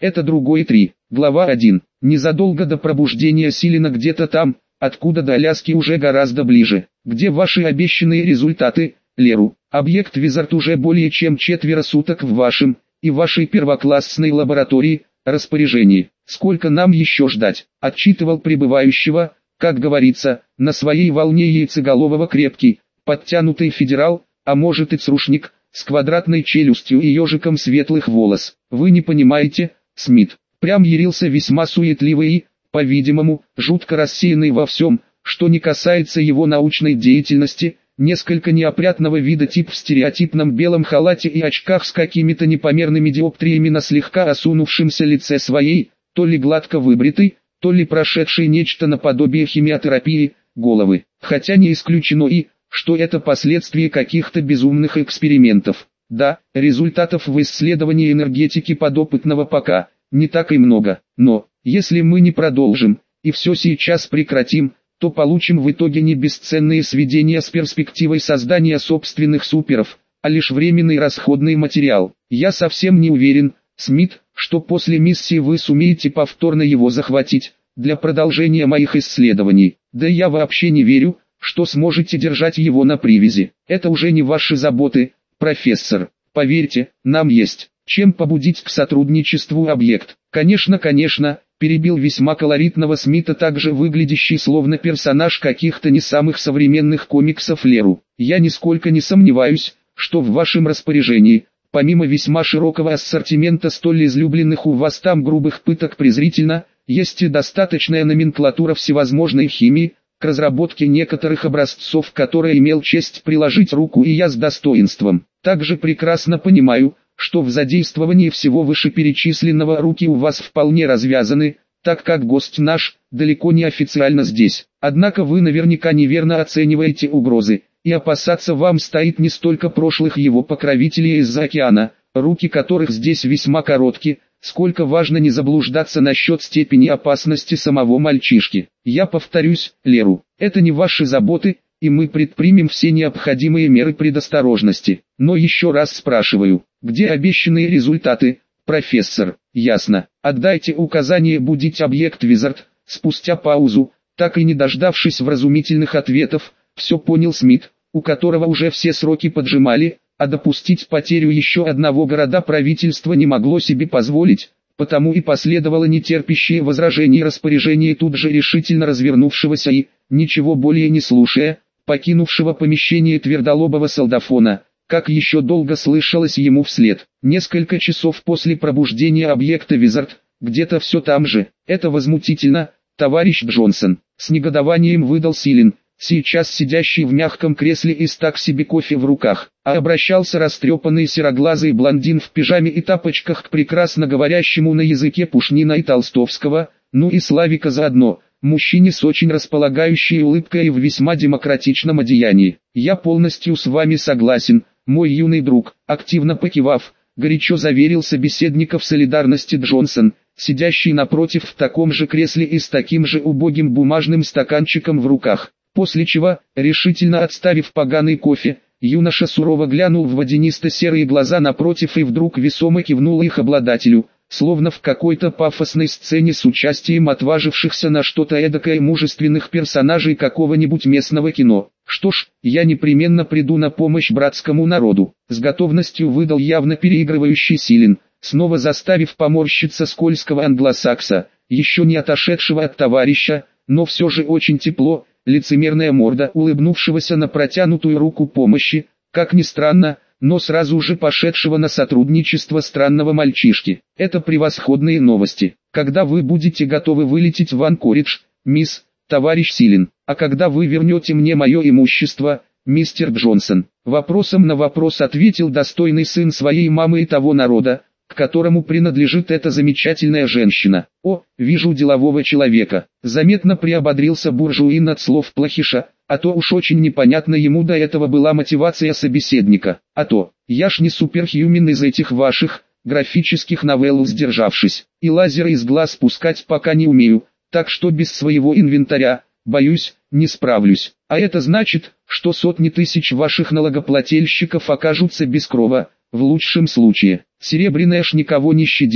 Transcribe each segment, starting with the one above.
Это другой 3. Глава 1. Незадолго до пробуждения Силина где-то там, откуда до Аляски уже гораздо ближе. Где ваши обещанные результаты, Леру? Объект Визард уже более чем 4 суток в вашем и вашей первоклассной лаборатории распоряжении. Сколько нам еще ждать? Отчитывал прибывающего, как говорится, на своей волне яйцеголового крепкий, подтянутый федерал, а может и црушник, с квадратной челюстью и ежиком светлых волос. Вы не понимаете, Смит. Прям ярился весьма суетливый и, по-видимому, жутко рассеянный во всем, что не касается его научной деятельности, несколько неопрятного вида тип в стереотипном белом халате и очках с какими-то непомерными диоптриями на слегка осунувшемся лице своей, то ли гладко выбритой, то ли прошедшей нечто наподобие химиотерапии, головы. Хотя не исключено и, что это последствия каких-то безумных экспериментов. Да, результатов в исследовании энергетики подопытного пока не так и много, но, если мы не продолжим, и все сейчас прекратим, то получим в итоге не бесценные сведения с перспективой создания собственных суперов, а лишь временный расходный материал. Я совсем не уверен, Смит, что после миссии вы сумеете повторно его захватить, для продолжения моих исследований. Да я вообще не верю, что сможете держать его на привязи. Это уже не ваши заботы, профессор. Поверьте, нам есть чем побудить к сотрудничеству объект. Конечно, перебил весьма колоритного Смита, также выглядящий словно персонаж каких-то не самых современных комиксов Леру. Я нисколько не сомневаюсь, что в вашем распоряжении, помимо весьма широкого ассортимента столь излюбленных у вас там грубых пыток презрительно, есть и достаточная номенклатура всевозможной химии, к разработке некоторых образцов, которые имел честь приложить руку и я с достоинством. Также прекрасно понимаю, что в задействовании всего вышеперечисленного руки у вас вполне развязаны, так как гость наш, далеко не официально здесь. Однако вы наверняка неверно оцениваете угрозы, и опасаться вам стоит не столько прошлых его покровителей из-за океана, руки которых здесь весьма коротки, сколько важно не заблуждаться насчет степени опасности самого мальчишки. Я повторюсь, Леру, это не ваши заботы, и мы предпримем все необходимые меры предосторожности. Но еще раз спрашиваю, где обещанные результаты, профессор? Ясно. Отдайте указание будить объект Визард. Спустя паузу, так и не дождавшись вразумительных ответов, все понял Смит, у которого уже все сроки поджимали, а допустить потерю еще одного города правительство не могло себе позволить, потому и последовало нетерпящее возражений распоряжение тут же решительно развернувшегося и, ничего более не слушая, покинувшего помещение твердолобого солдафона, как еще долго слышалось ему вслед. Несколько часов после пробуждения объекта Визард, где-то все там же. Это возмутительно, товарищ Джонсон. С негодованием выдал Силин, сейчас сидящий в мягком кресле и с так себе кофе в руках, а обращался растрепанный сероглазый блондин в пижаме и тапочках к прекрасно говорящему на языке Пушнина и Толстовского, ну и Славика заодно, мужчине с очень располагающей улыбкой и в весьма демократичном одеянии. Я полностью с вами согласен, мой юный друг, активно покивав, горячо заверил собеседника в солидарности Джонсон, сидящий напротив в таком же кресле и с таким же убогим бумажным стаканчиком в руках. После чего, решительно отставив поганый кофе, юноша сурово глянул в водянисто-серые глаза напротив и вдруг весомо кивнул их обладателю, словно в какой-то пафосной сцене с участием отважившихся на что-то эдакое мужественных персонажей какого-нибудь местного кино. Что ж, я непременно приду на помощь братскому народу, с готовностью выдал явно переигрывающий Силин, снова заставив поморщиться скользкого англосакса, еще не отошедшего от товарища, но все же очень тепло, лицемерная морда улыбнувшегося на протянутую руку помощи, как ни странно, но сразу же пошедшего на сотрудничество странного мальчишки. Это превосходные новости. Когда вы будете готовы вылететь в Анкоридж, мисс, товарищ Силин, а когда вы вернете мне мое имущество, мистер Джонсон? Вопросом на вопрос ответил достойный сын своей мамы и того народа, к которому принадлежит эта замечательная женщина. О, вижу делового человека. Заметно приободрился буржуин от слов плохиша, а то уж очень непонятно ему до этого была мотивация собеседника. А то, я ж не суперхьюмен из этих ваших, графических новелл сдержавшись, и лазеры из глаз пускать пока не умею, так что без своего инвентаря, боюсь, не справлюсь. А это значит, что сотни тысяч ваших налогоплательщиков окажутся без крова, в лучшем случае. Серебряная ж никого не щадит,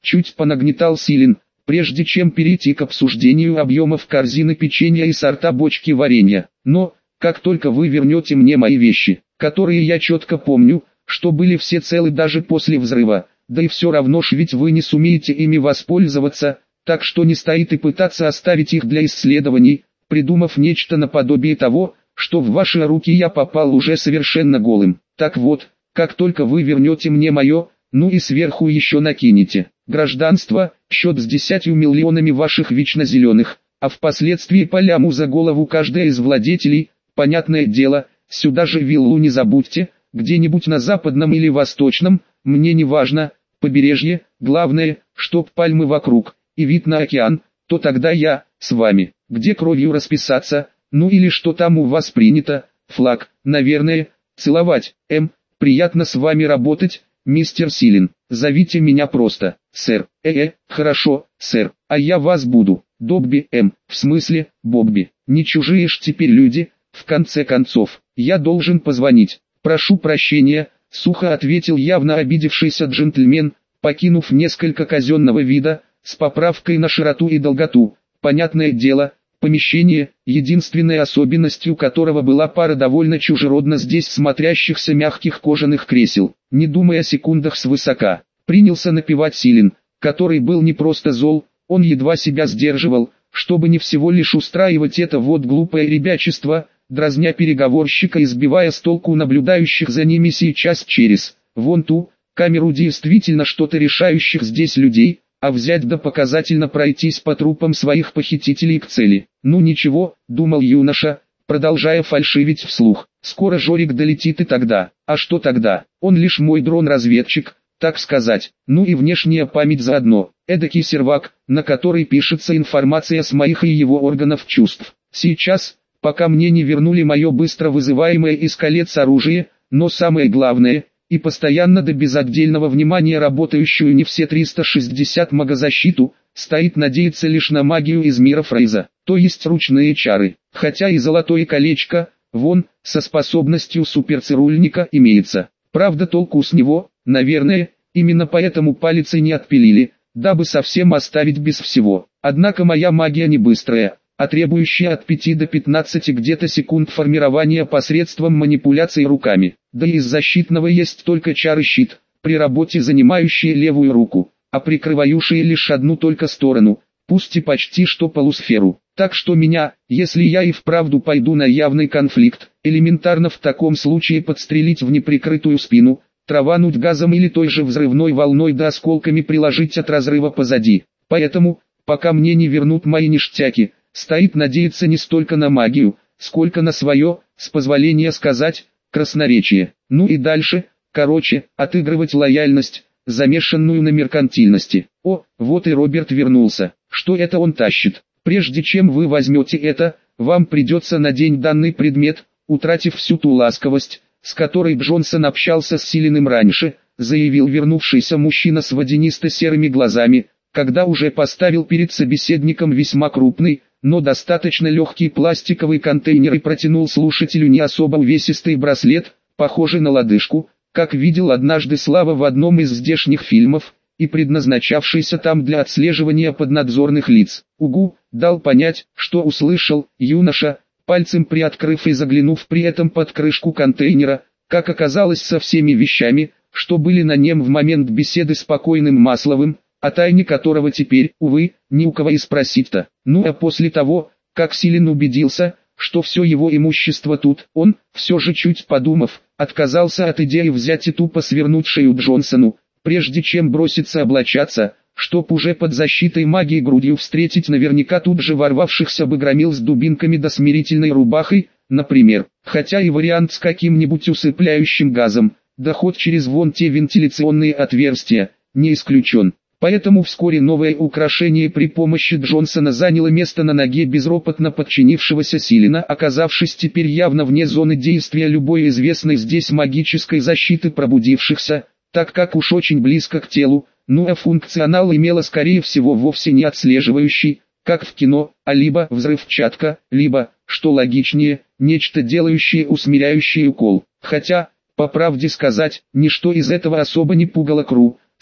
чуть понагнетал Силин, прежде чем перейти к обсуждению объемов корзины печенья и сорта бочки варенья. Но, как только вы вернете мне мои вещи, которые я четко помню, что были все целы даже после взрыва, да и все равно ж ведь вы не сумеете ими воспользоваться, так что не стоит и пытаться оставить их для исследований, придумав нечто наподобие того, что в ваши руки я попал уже совершенно голым. Так вот, как только вы вернете мне мое, ну и сверху еще накинете гражданство, счет с 10 миллионами ваших вечно зеленых, а впоследствии по ляму за голову каждая из владетелей, понятное дело, сюда же виллу не забудьте, где-нибудь на западном или восточном, мне не важно, побережье, главное, чтоб пальмы вокруг, и вид на океан, то тогда я, с вами, где кровью расписаться, ну или что там у вас принято, флаг, наверное, целовать, приятно с вами работать, мистер Силин, зовите меня просто, сэр, хорошо, сэр, а я вас буду, Добби, в смысле, Бобби, не чужие ж теперь люди, в конце концов, я должен позвонить, прошу прощения, сухо ответил явно обидевшийся джентльмен, покинув несколько казенного вида, с поправкой на широту и долготу, понятное дело, помещение, единственной особенностью которого была пара довольно чужеродно здесь смотрящихся мягких кожаных кресел. Не думая о секундах свысока, принялся напевать Силин, который был не просто зол, он едва себя сдерживал, чтобы не всего лишь устраивать это вот глупое ребячество, дразня переговорщика и сбивая с толку наблюдающих за ними сейчас через вон ту камеру действительно что-то решающих здесь людей, а взять да показательно пройтись по трупам своих похитителей к цели. Ну ничего, думал юноша, продолжая фальшивить вслух, скоро Жорик долетит и тогда, а что тогда, он лишь мой дрон-разведчик, так сказать, ну и внешняя память заодно, эдакий сервак, на который пишется информация с моих и его органов чувств. Сейчас, пока мне не вернули мое быстро вызываемое из колец оружие, но самое главное, и постоянно да без отдельного внимания работающую не все 360 магозащиту, стоит надеяться лишь на магию из мира Фрейза, то есть ручные чары, хотя и золотое колечко, вон, со способностью суперцирульника имеется. Правда толку с него, наверное, именно поэтому палец и не отпилили, дабы совсем оставить без всего. Однако моя магия не быстрая, а требующая от 5 до 15 где-то секунд формирования посредством манипуляций руками. Да и из защитного есть только чары-щит, при работе занимающие левую руку, а прикрывающие лишь одну только сторону, пусть и почти что полусферу. Так что меня, если я и вправду пойду на явный конфликт, элементарно в таком случае подстрелить в неприкрытую спину, травануть газом или той же взрывной волной да осколками приложить от разрыва позади. Поэтому, пока мне не вернут мои ништяки, стоит надеяться не столько на магию, сколько на свое, с позволения сказать, красноречие. Ну и дальше, короче, отыгрывать лояльность, замешанную на меркантильности. О, вот и Роберт вернулся. Что это он тащит? Прежде чем вы возьмете это, вам придется надеть данный предмет, утратив всю ту ласковость, с которой Джонсон общался с Силиным раньше, заявил вернувшийся мужчина с водянисто-серыми глазами, когда уже поставил перед собеседником весьма крупный, но достаточно легкий пластиковый контейнер и протянул слушателю не особо увесистый браслет, похожий на лодыжку, как видел однажды Слава в одном из здешних фильмов, и предназначавшийся там для отслеживания поднадзорных лиц. Угу, дал понять, что услышал, юноша, пальцем приоткрыв и заглянув при этом под крышку контейнера, как оказалось со всеми вещами, что были на нем в момент беседы с покойным Масловым, о тайне которого теперь, увы, ни у кого и спросить-то. Ну а после того, как Силин убедился, что все его имущество тут, он, все же чуть подумав, отказался от идеи взять и тупо свернуть шею Джонсону, прежде чем броситься облачаться, чтоб уже под защитой магии грудью встретить наверняка тут же ворвавшихся бы громил с дубинками да смирительной рубахой, например, хотя и вариант с каким-нибудь усыпляющим газом, да ход через вон те вентиляционные отверстия, не исключен. Поэтому вскоре новое украшение при помощи Джонсона заняло место на ноге безропотно подчинившегося Силина, оказавшись теперь явно вне зоны действия любой известной здесь магической защиты пробудившихся, так как уж очень близко к телу, ну а функционал имела скорее всего вовсе не отслеживающий, как в кино, а либо взрывчатка, либо, что логичнее, нечто делающее усмиряющий укол. Хотя, по правде сказать, ничто из этого особо не пугало Кру,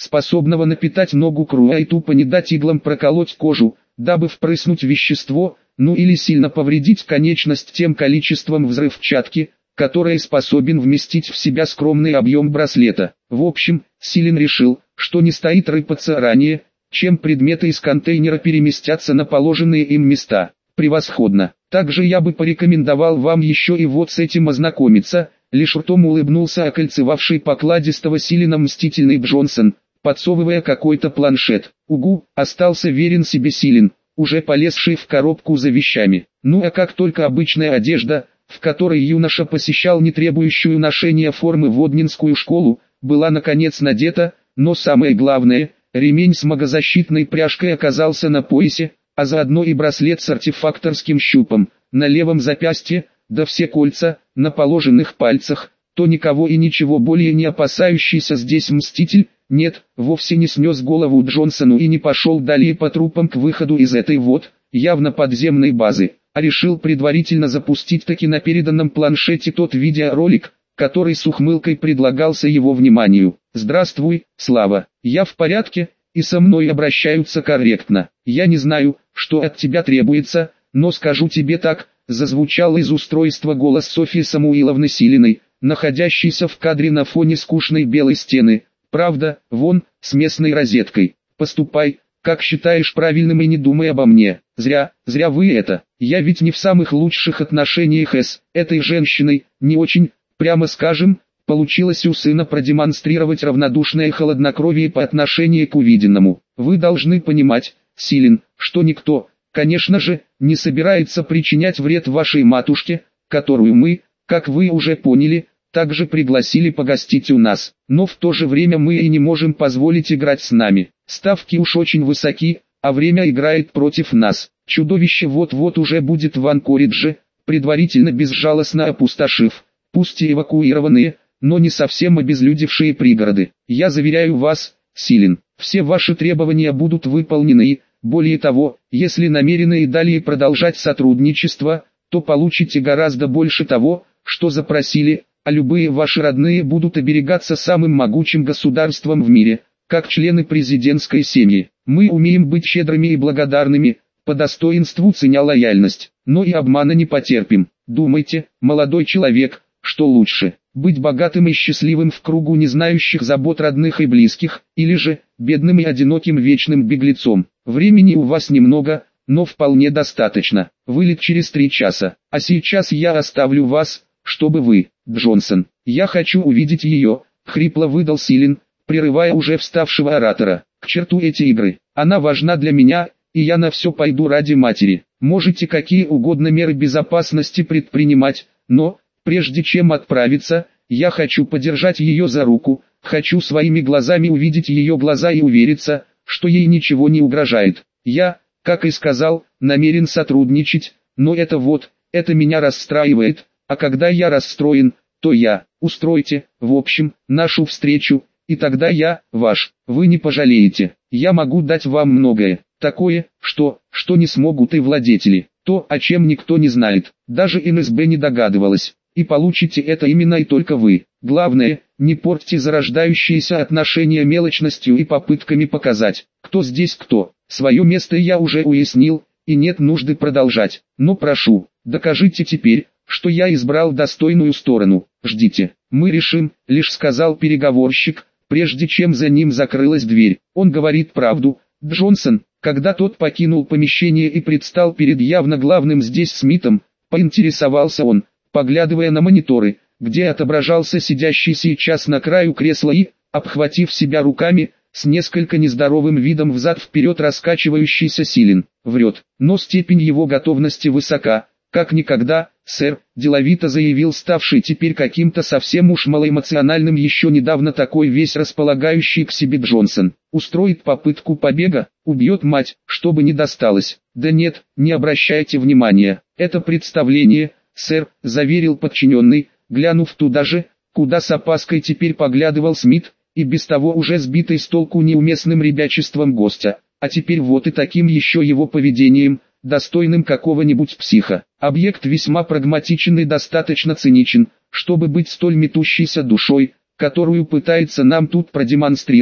способного напитать ногу кровью и тупо не дать иглам проколоть кожу, дабы впрыснуть вещество, ну или сильно повредить конечность тем количеством взрывчатки, которое способен вместить в себя скромный объем браслета. В общем, Силен решил, что не стоит рыпаться ранее, чем предметы из контейнера переместятся на положенные им места. Превосходно. Также я бы порекомендовал вам еще и вот с этим ознакомиться, лишь ртом улыбнулся окольцевавший покладистого Силена мстительный Джонсон, подсовывая какой-то планшет. Угу, остался верен себе Силен, уже полезший в коробку за вещами. Ну а как только обычная одежда, в которой юноша посещал не требующую ношения формы воднинскую школу, была наконец надета, но самое главное, ремень с магозащитной пряжкой оказался на поясе, а заодно и браслет с артефакторским щупом, на левом запястье, да все кольца, на положенных пальцах, то никого и ничего более не опасающийся здесь мститель, нет, вовсе не снес голову Джонсону и не пошел далее по трупам к выходу из этой вот, явно подземной базы, а решил предварительно запустить таки на переданном планшете тот видеоролик, который с ухмылкой предлагался его вниманию. «Здравствуй, Слава, я в порядке, и со мной обращаются корректно. Я не знаю, что от тебя требуется, но скажу тебе так», зазвучал из устройства голос Софьи Самуиловны Силиной, находящейся в кадре на фоне скучной белой стены. «Правда, вон, с местной розеткой. Поступай, как считаешь правильным и не думай обо мне. Зря вы это. Я ведь не в самых лучших отношениях с этой женщиной, не очень, прямо скажем». Получилось у сына продемонстрировать равнодушное хладнокровие по отношению к увиденному. «Вы должны понимать, Силен, что никто, конечно же, не собирается причинять вред вашей матушке, которую мы, как вы уже поняли, также пригласили погостить у нас. Но в то же время мы и не можем позволить играть с нами. Ставки уж очень высоки, а время играет против нас. Чудовище вот-вот уже будет в Анкоридже, предварительно безжалостно опустошив, пусть и эвакуированные, но не совсем обезлюдевшие пригороды. Я заверяю вас, Силен, все ваши требования будут выполнены и, более того, если намерены и далее продолжать сотрудничество, то получите гораздо больше того, что запросили, а любые ваши родные будут оберегаться самым могучим государством в мире, как члены президентской семьи. Мы умеем быть щедрыми и благодарными, по достоинству ценя лояльность, но и обмана не потерпим. Думайте, молодой человек, что лучше, быть богатым и счастливым в кругу не знающих забот родных и близких, или же, бедным и одиноким вечным беглецом. Времени у вас немного, но вполне достаточно. Вылет через 3 часа, а сейчас я оставлю вас, чтобы вы, Джонсон, я хочу увидеть ее, хрипло выдал Силен, прерывая уже вставшего оратора. К черту эти игры, она важна для меня, и я на все пойду ради матери. Можете какие угодно меры безопасности предпринимать, но, прежде чем отправиться, я хочу подержать ее за руку, хочу своими глазами увидеть ее глаза и увериться, что ей ничего не угрожает. Я, как и сказал, намерен сотрудничать, но это меня расстраивает, а когда я расстроен, то устройте, в общем, нашу встречу, и тогда я, ваш, вы не пожалеете. Я могу дать вам многое, такое, что не смогут и владетели, то, о чем никто не знает, даже НСБ не догадывалась. И получите это именно и только вы. Главное, не портьте зарождающиеся отношения мелочностью и попытками показать, кто здесь кто. Свое место я уже уяснил, и нет нужды продолжать. Но прошу, докажите теперь, что я избрал достойную сторону. Ждите, мы решим, лишь сказал переговорщик, прежде чем за ним закрылась дверь. Он говорит правду, Джонсон. Когда тот покинул помещение и предстал перед явно главным здесь Смитом, поинтересовался он, поглядывая на мониторы, где отображался сидящий сейчас на краю кресла и, обхватив себя руками, с несколько нездоровым видом взад-вперед раскачивающийся Силен. Врет, но степень его готовности высока, как никогда, сэр, деловито заявил ставший теперь каким-то совсем уж малоэмоциональным еще недавно такой весь располагающий к себе Джонсон. Устроит попытку побега, убьет мать, чтобы не досталось. Да нет, не обращайте внимания, это представление, сэр, заверил подчиненный, глянув туда же, куда с опаской теперь поглядывал Смит, и без того уже сбитый с толку неуместным ребячеством гостя, а теперь вот и таким еще его поведением, достойным какого-нибудь психа. Объект весьма прагматичен и достаточно циничен, чтобы быть столь метущейся душой, которую пытается нам тут продемонстрировать,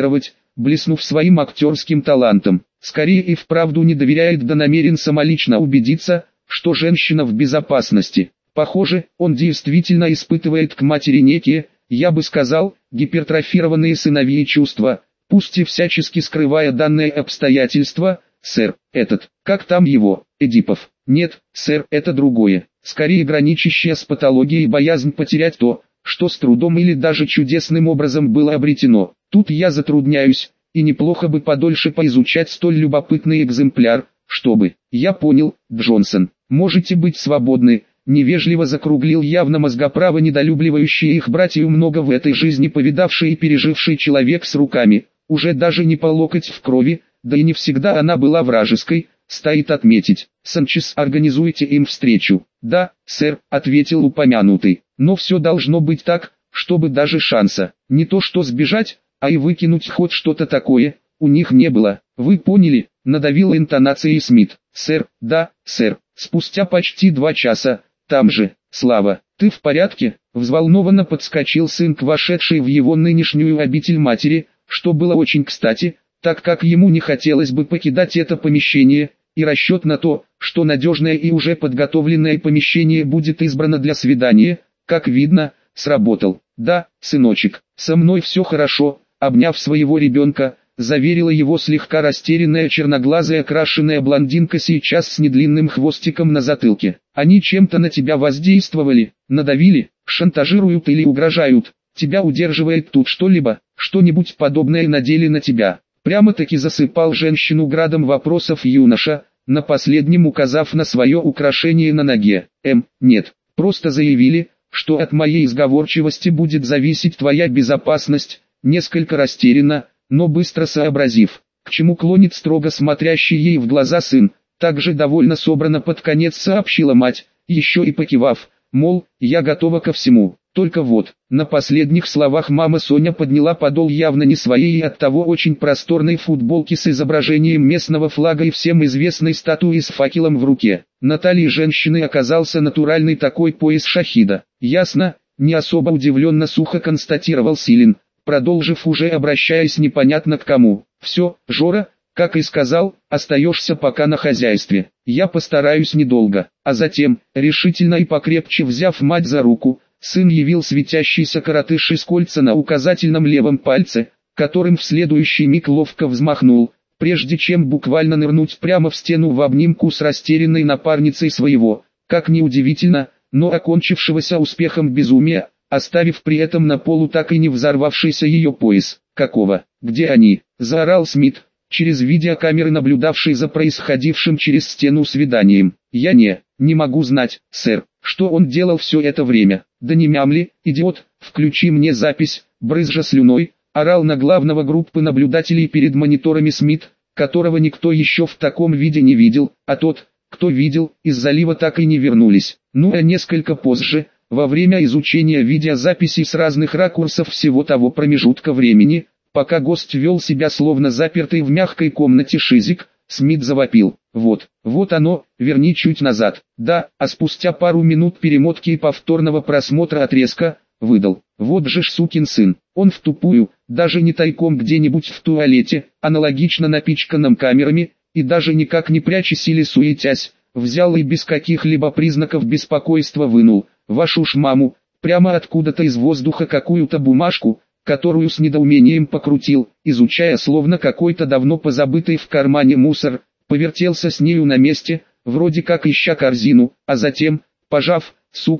блеснув своим актерским талантом. Скорее и вправду не доверяет, да намерен самолично убедиться, что женщина в безопасности. Похоже, он действительно испытывает к матери некие, я бы сказал, гипертрофированные сыновьи чувства, пусть и всячески скрывая данное обстоятельство. Сэр, как там его, Эдипов? Нет, сэр, это другое, скорее граничащая с патологией боязнь потерять то, что с трудом или даже чудесным образом было обретено. Тут я затрудняюсь, и неплохо бы подольше поизучать столь любопытный экземпляр, чтобы... Я понял, Джонсон, можете быть свободны, невежливо закруглил явно мозгоправо недолюбливающий их братью много в этой жизни повидавший и переживший человек с руками, уже даже не по локоть в крови, да и не всегда она была вражеской, стоит отметить. Санчес, организуйте им встречу. Да, сэр, ответил упомянутый, но все должно быть так, чтобы даже шанса, не то что сбежать, а и выкинуть хоть что-то такое, у них не было. Вы поняли, надавил интонацией Смит. Сэр, да, сэр, спустя почти 2 часа, там же. Слава, ты в порядке? Взволнованно подскочил сын к вошедшей в его нынешнюю обитель матери, что было очень кстати, так как ему не хотелось бы покидать это помещение, и расчет на то, что надежное и уже подготовленное помещение будет избрано для свидания, как видно, сработал. Да, сыночек, со мной все хорошо, обняв своего ребенка, заверила его слегка растерянная черноглазая крашеная блондинка сейчас с недлинным хвостиком на затылке. Они чем-то на тебя воздействовали, надавили, шантажируют или угрожают, тебя удерживает тут что-нибудь подобное надели на тебя. Прямо-таки засыпал женщину градом вопросов юноша, на последнем указав на свое украшение на ноге. Нет, просто заявили, что от моей изговорчивости будет зависеть твоя безопасность, несколько растерянно, но быстро сообразив, к чему клонит строго смотрящий ей в глаза сын, также довольно собрано под конец сообщила мать, еще и покивав, мол, я готова ко всему. Только вот, на последних словах мама Соня подняла подол явно не своей и оттого очень просторной футболки с изображением местного флага и всем известной статуи с факелом в руке. На талии женщины оказался натуральный такой пояс шахида. Ясно, не особо удивленно сухо констатировал Силин, продолжив уже обращаясь непонятно к кому. Все, Жора, как и сказал, остаешься пока на хозяйстве. Я постараюсь недолго. А затем, решительно и покрепче взяв мать за руку, сын явил светящийся коротыш из кольца на указательном левом пальце, которым в следующий миг ловко взмахнул, прежде чем буквально нырнуть прямо в стену в обнимку с растерянной напарницей своего, как ни удивительно, но окончившегося успехом безумия, оставив при этом на полу так и не взорвавшийся ее пояс. «Какого? Где они?» – заорал Смит, через видеокамеры наблюдавший за происходившим через стену свиданием. «Я не могу знать, сэр, что он делал все это время. Да не мямли, идиот, включи мне запись», брызжа слюной, орал на главного группы наблюдателей перед мониторами Смит, которого никто еще в таком виде не видел, а тот, кто видел, из залива так и не вернулись. Ну а несколько позже, во время изучения видеозаписей с разных ракурсов всего того промежутка времени, пока гость вел себя словно запертый в мягкой комнате шизик, Смит завопил: вот оно, верни чуть назад. Да, а спустя пару минут перемотки и повторного просмотра отрезка, выдал: вот же ж сукин сын, он в тупую, даже не тайком где-нибудь в туалете, аналогично напичканном камерами, и даже никак не прячась или суетясь, взял и без каких-либо признаков беспокойства вынул, вашу ж маму, прямо откуда-то из воздуха какую-то бумажку, которую с недоумением покрутил, изучая словно какой-то давно позабытый в кармане мусор, повертелся с нею на месте, вроде как ища корзину, а затем, пожав,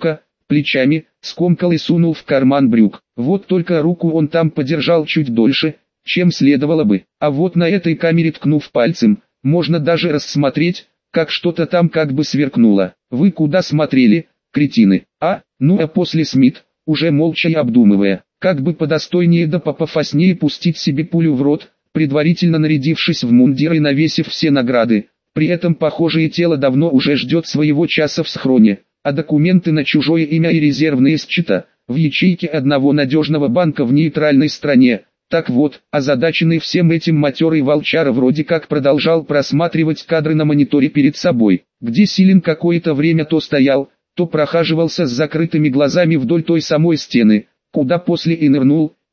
плечами, скомкал и сунул в карман брюк. Вот только руку он там подержал чуть дольше, чем следовало бы, а вот на этой камере, ткнув пальцем, можно даже рассмотреть, как что-то там как бы сверкнуло. Вы куда смотрели, кретины? Ну а после Смит, уже молча и обдумывая, как бы подостойнее да попофаснее пустить себе пулю в рот, предварительно нарядившись в мундир и навесив все награды, при этом похожее тело давно уже ждет своего часа в схроне, а документы на чужое имя и резервные счета, в ячейке одного надежного банка в нейтральной стране. Так вот, озадаченный всем этим матерый волчара вроде как продолжал просматривать кадры на мониторе перед собой, где Силин какое-то время то стоял, то прохаживался с закрытыми глазами вдоль той самой стены, куда после и нырнул,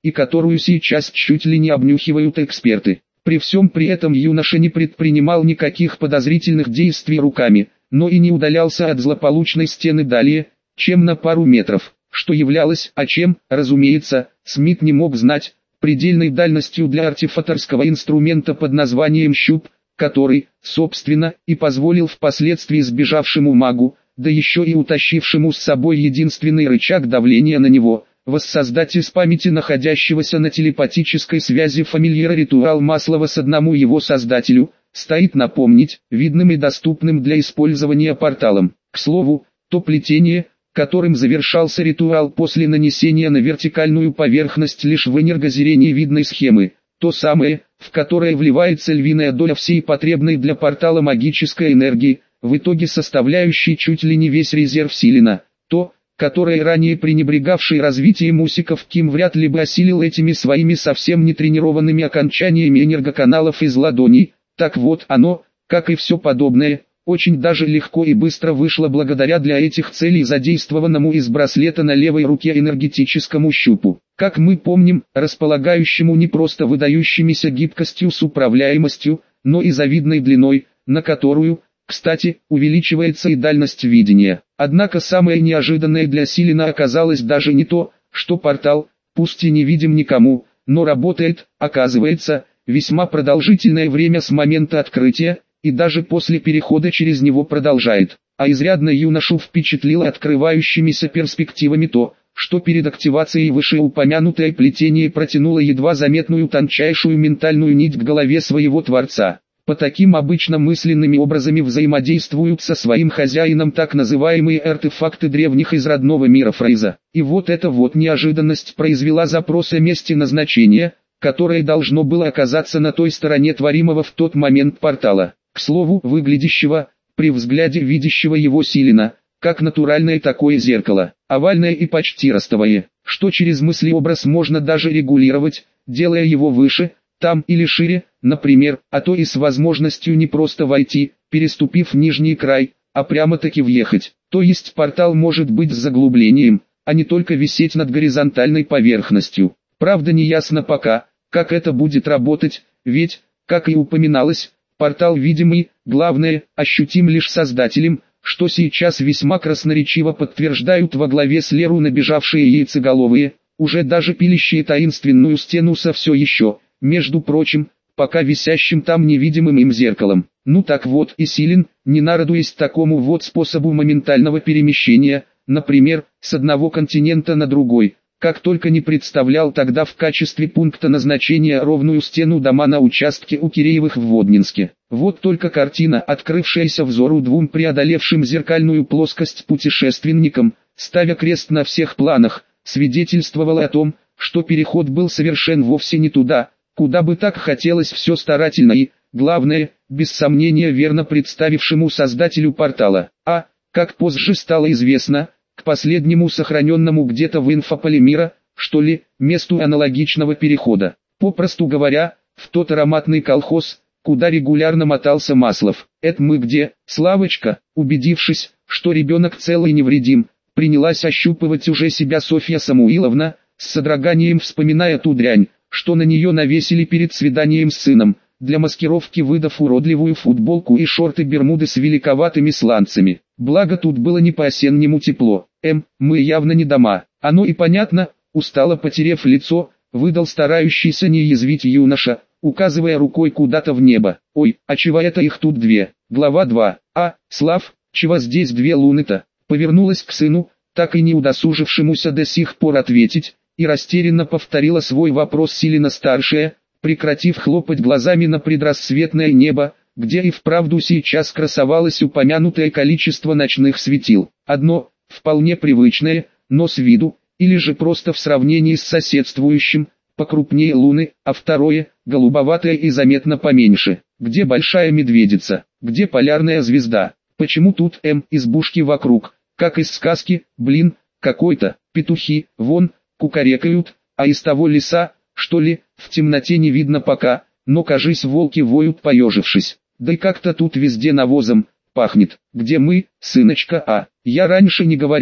и которую сейчас чуть ли не обнюхивают эксперты. При всем при этом юноша не предпринимал никаких подозрительных действий руками, но и не удалялся от злополучной стены далее, чем на пару метров, что являлось, а чем, разумеется, Смит не мог знать, предельной дальностью для артефакторского инструмента под названием щуп, который, собственно, и позволил впоследствии сбежавшему магу, да еще и утащившему с собой единственный рычаг давления на него, воссоздать из памяти находящегося на телепатической связи фамильяра ритуал Маслова с одному его создателю, стоит напомнить, видным и доступным для использования порталом. К слову, то плетение, которым завершался ритуал после нанесения на вертикальную поверхность лишь в энергозрении видной схемы, то самое, в которое вливается львиная доля всей потребной для портала магической энергии, в итоге составляющей чуть ли не весь резерв Силина, то, которое ранее пренебрегавший развитием усиков Ким вряд ли бы осилил этими своими совсем нетренированными окончаниями энергоканалов из ладоней, так вот оно, как и все подобное, очень даже легко и быстро вышло благодаря для этих целей задействованному из браслета на левой руке энергетическому щупу. Как мы помним, располагающему не просто выдающимися гибкостью с управляемостью, но и завидной длиной, на которую, кстати, увеличивается и дальность видения. Однако самое неожиданное для Силина оказалось даже не то, что портал, пусть и не видим никому, но работает, оказывается, весьма продолжительное время с момента открытия, и даже после перехода через него продолжает. А изрядно юношу впечатлило открывающимися перспективами то, что перед активацией вышеупомянутое плетение протянуло едва заметную тончайшую ментальную нить к голове своего Творца. По таким обычно мысленными образами взаимодействуют со своим хозяином так называемые артефакты древних из родного мира Фрейза. И вот эта вот неожиданность произвела запрос о месте назначения, которое должно было оказаться на той стороне творимого в тот момент портала. К слову, выглядящего, при взгляде видящего его Силина, как натуральное такое зеркало, овальное и почти ростовое, что через мыслеобраз можно даже регулировать, делая его выше, там или шире, например, а то и с возможностью не просто войти, переступив нижний край, а прямо-таки въехать. То есть портал может быть с заглублением, а не только висеть над горизонтальной поверхностью. Правда, не ясно пока, как это будет работать, ведь, как и упоминалось, портал видимый, главное, ощутим лишь создателем, что сейчас весьма красноречиво подтверждают во главе с Леру набежавшие яйцеголовые, уже даже пилящие таинственную стену со все еще, между прочим, пока висящим там невидимым им зеркалом. Ну так вот и Силин, не нарадуясь такому вот способу моментального перемещения, например, с одного континента на другой, как только не представлял тогда в качестве пункта назначения ровную стену дома на участке у Киреевых в Воднинске. Вот только картина, открывшаяся взору двум преодолевшим зеркальную плоскость путешественникам, ставя крест на всех планах, свидетельствовала о том, что переход был совершен вовсе не туда, куда бы так хотелось все старательно и, главное, без сомнения верно представившему создателю портала, а, как позже стало известно, к последнему сохраненному где-то в инфополе мира, что ли, месту аналогичного перехода. Попросту говоря, в тот ароматный колхоз, куда регулярно мотался Маслов. Это мы где, Славочка, убедившись, что ребенок цел и невредим, принялась ощупывать уже себя Софья Самуиловна, с содроганием вспоминая ту дрянь, что на нее навесили перед свиданием с сыном, для маскировки выдав уродливую футболку и шорты-бермуды с великоватыми сланцами. Благо тут было не по-осеннему тепло. Мы явно не дома. Оно и понятно, устало потерев лицо, выдал старающийся не язвить юноша, указывая рукой куда-то в небо. Ой, а чего это их тут две? Глава 2. Слав, чего здесь две луны-то? Повернулась к сыну, так и не удосужившемуся до сих пор ответить, и растерянно повторила свой вопрос Силина-старшая, прекратив хлопать глазами на предрассветное небо, где и вправду сейчас красовалось упомянутое количество ночных светил. Одно, вполне привычное, но с виду, или же просто в сравнении с соседствующим, покрупнее луны, а второе, голубоватое и заметно поменьше. Где большая медведица, где полярная звезда, почему тут избушки вокруг, как из сказки, блин, какой-то, петухи, вон, кукарекают, а из того леса, что ли, в темноте не видно пока, но кажись волки воют поежившись. Да и как-то тут везде навозом пахнет. Где мы, сыночка? Я раньше не говорил,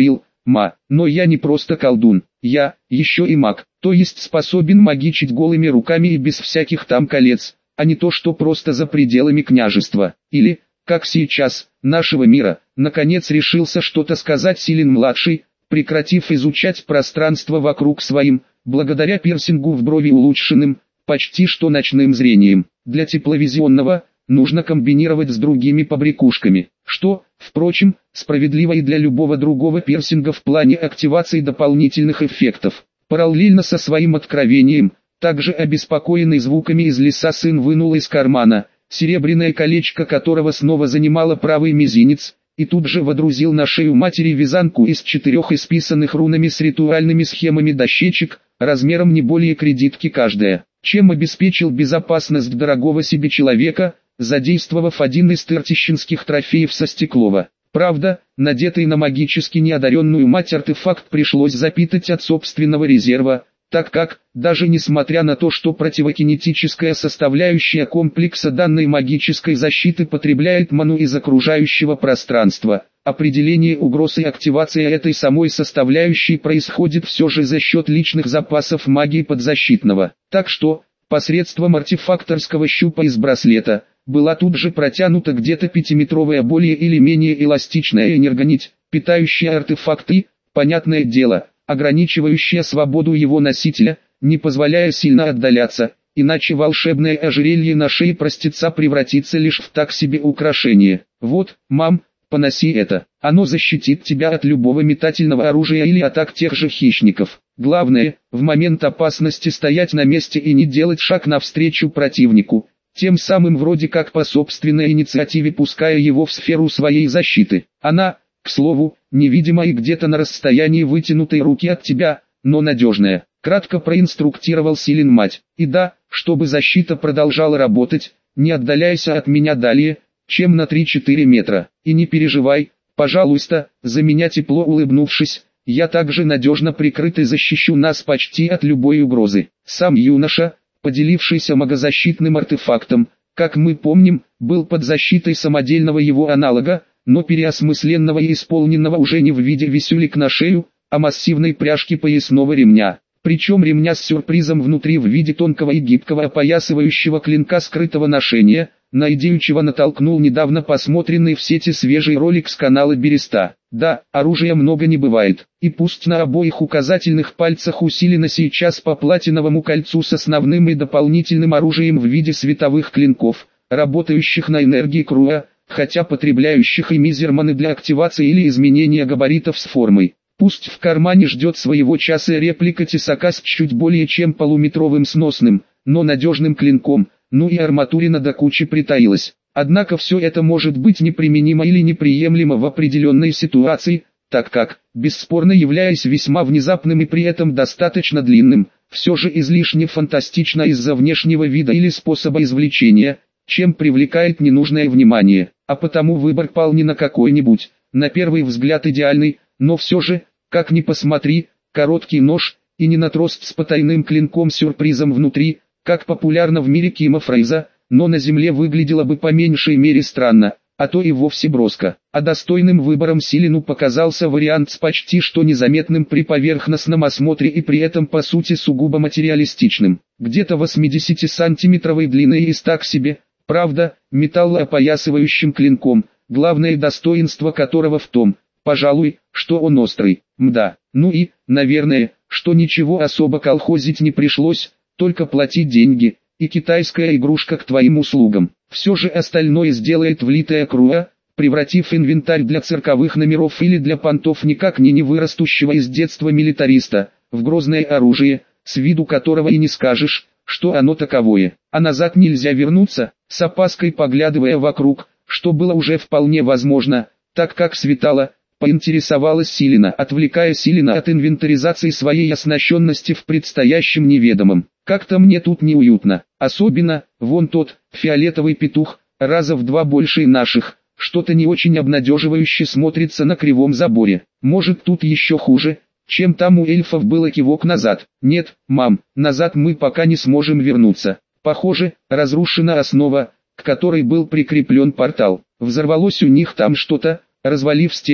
но я не просто колдун, я еще и маг, то есть способен магичить голыми руками и без всяких там колец, а не то что просто за пределами княжества, или, как сейчас, нашего мира. Наконец решился что-то сказать Силен-младший, прекратив изучать пространство вокруг своим, благодаря пирсингу в брови улучшенным, почти что ночным зрением. Для тепловизионного нужно комбинировать с другими побрякушками, что, впрочем, справедливо и для любого другого пирсинга в плане активации дополнительных эффектов. Параллельно со своим откровением, также обеспокоенный звуками из леса сын вынул из кармана серебряное колечко, которого снова занимало правый мизинец, и тут же водрузил на шею матери вязанку из 4 исписанных рунами с ритуальными схемами дощечек, размером не более кредитки каждая, чем обеспечил безопасность дорогого себе человека, задействовав один из тертищенских трофеев со Стеклова. Правда, надетый на магически неодаренную мать артефакт пришлось запитать от собственного резерва, так как, даже несмотря на то, что противокинетическая составляющая комплекса данной магической защиты потребляет ману из окружающего пространства, определение угроз и активация этой самой составляющей происходит все же за счет личных запасов магии подзащитного. Так что, посредством артефакторского щупа из браслета, была тут же протянута где-то 5-метровая более или менее эластичная энергонить, питающая артефакт и, понятное дело, ограничивающая свободу его носителя, не позволяя сильно отдаляться, иначе волшебное ожерелье на шее простеца превратится лишь в так себе украшение. Вот, мам, поноси это, оно защитит тебя от любого метательного оружия или атак тех же хищников. Главное, в момент опасности стоять на месте и не делать шаг навстречу противнику, тем самым вроде как по собственной инициативе пуская его в сферу своей защиты. Она, к слову, невидима и где-то на расстоянии вытянутой руки от тебя, но надежная. Кратко проинструктировал Силен мать. И да, чтобы защита продолжала работать, не отдаляйся от меня далее, чем на 3-4 метра. И не переживай, пожалуйста, за меня тепло улыбнувшись, я также надежно прикрыт и защищу нас почти от любой угрозы. Сам юноша, поделившийся магозащитным артефактом, как мы помним, был под защитой самодельного его аналога, но переосмысленного и исполненного уже не в виде висюлек на шею, а массивной пряжки поясного ремня. Причем ремня с сюрпризом внутри в виде тонкого и гибкого опоясывающего клинка скрытого ношения, на идею чего натолкнул недавно посмотренный в сети свежий ролик с канала Береста. Да, оружия много не бывает, и пусть на обоих указательных пальцах усилено сейчас по платиновому кольцу с основным и дополнительным оружием в виде световых клинков, работающих на энергии Круа, хотя потребляющих и мизерманы для активации или изменения габаритов с формой. Пусть в кармане ждет своего часа реплика тесака с чуть более чем полуметровым сносным, но надежным клинком, ну и арматурина до кучи притаилась. Однако все это может быть неприменимо или неприемлемо в определенной ситуации, так как, бесспорно являясь весьма внезапным и при этом достаточно длинным, все же излишне фантастично из-за внешнего вида или способа извлечения, чем привлекает ненужное внимание, а потому выбор пал не на какой-нибудь, на первый взгляд идеальный, но все же, как ни посмотри, короткий нож, и не на трост с потайным клинком-сюрпризом внутри, как популярно в мире Кима Фрейза, но на земле выглядело бы по меньшей мере странно, а то и вовсе броско. А достойным выбором Силену показался вариант с почти что незаметным при поверхностном осмотре и при этом по сути сугубо материалистичным. Где-то 80-сантиметровой длины и так себе, правда, металлоопоясывающим клинком, главное достоинство которого в том, пожалуй, что он острый. Мда, ну и, наверное, что ничего особо колхозить не пришлось, только платить деньги, и китайская игрушка к твоим услугам. Все же остальное сделает влитая Круа, превратив инвентарь для цирковых номеров или для понтов никак не вырастущего из детства милитариста, в грозное оружие, с виду которого и не скажешь, что оно таковое. А назад нельзя вернуться, с опаской поглядывая вокруг, что было уже вполне возможно, так как светало, поинтересовалась Силена, отвлекая Силена от инвентаризации своей оснащенности в предстоящем неведомом. Как-то мне тут неуютно, особенно, вон тот, фиолетовый петух, раза в 2 больше наших, что-то не очень обнадеживающе смотрится на кривом заборе. Может тут еще хуже, чем там у эльфов было кивок назад. Нет, мам, назад мы пока не сможем вернуться. Похоже, разрушена основа, к которой был прикреплен портал. Взорвалось у них там что-то, развалив стену,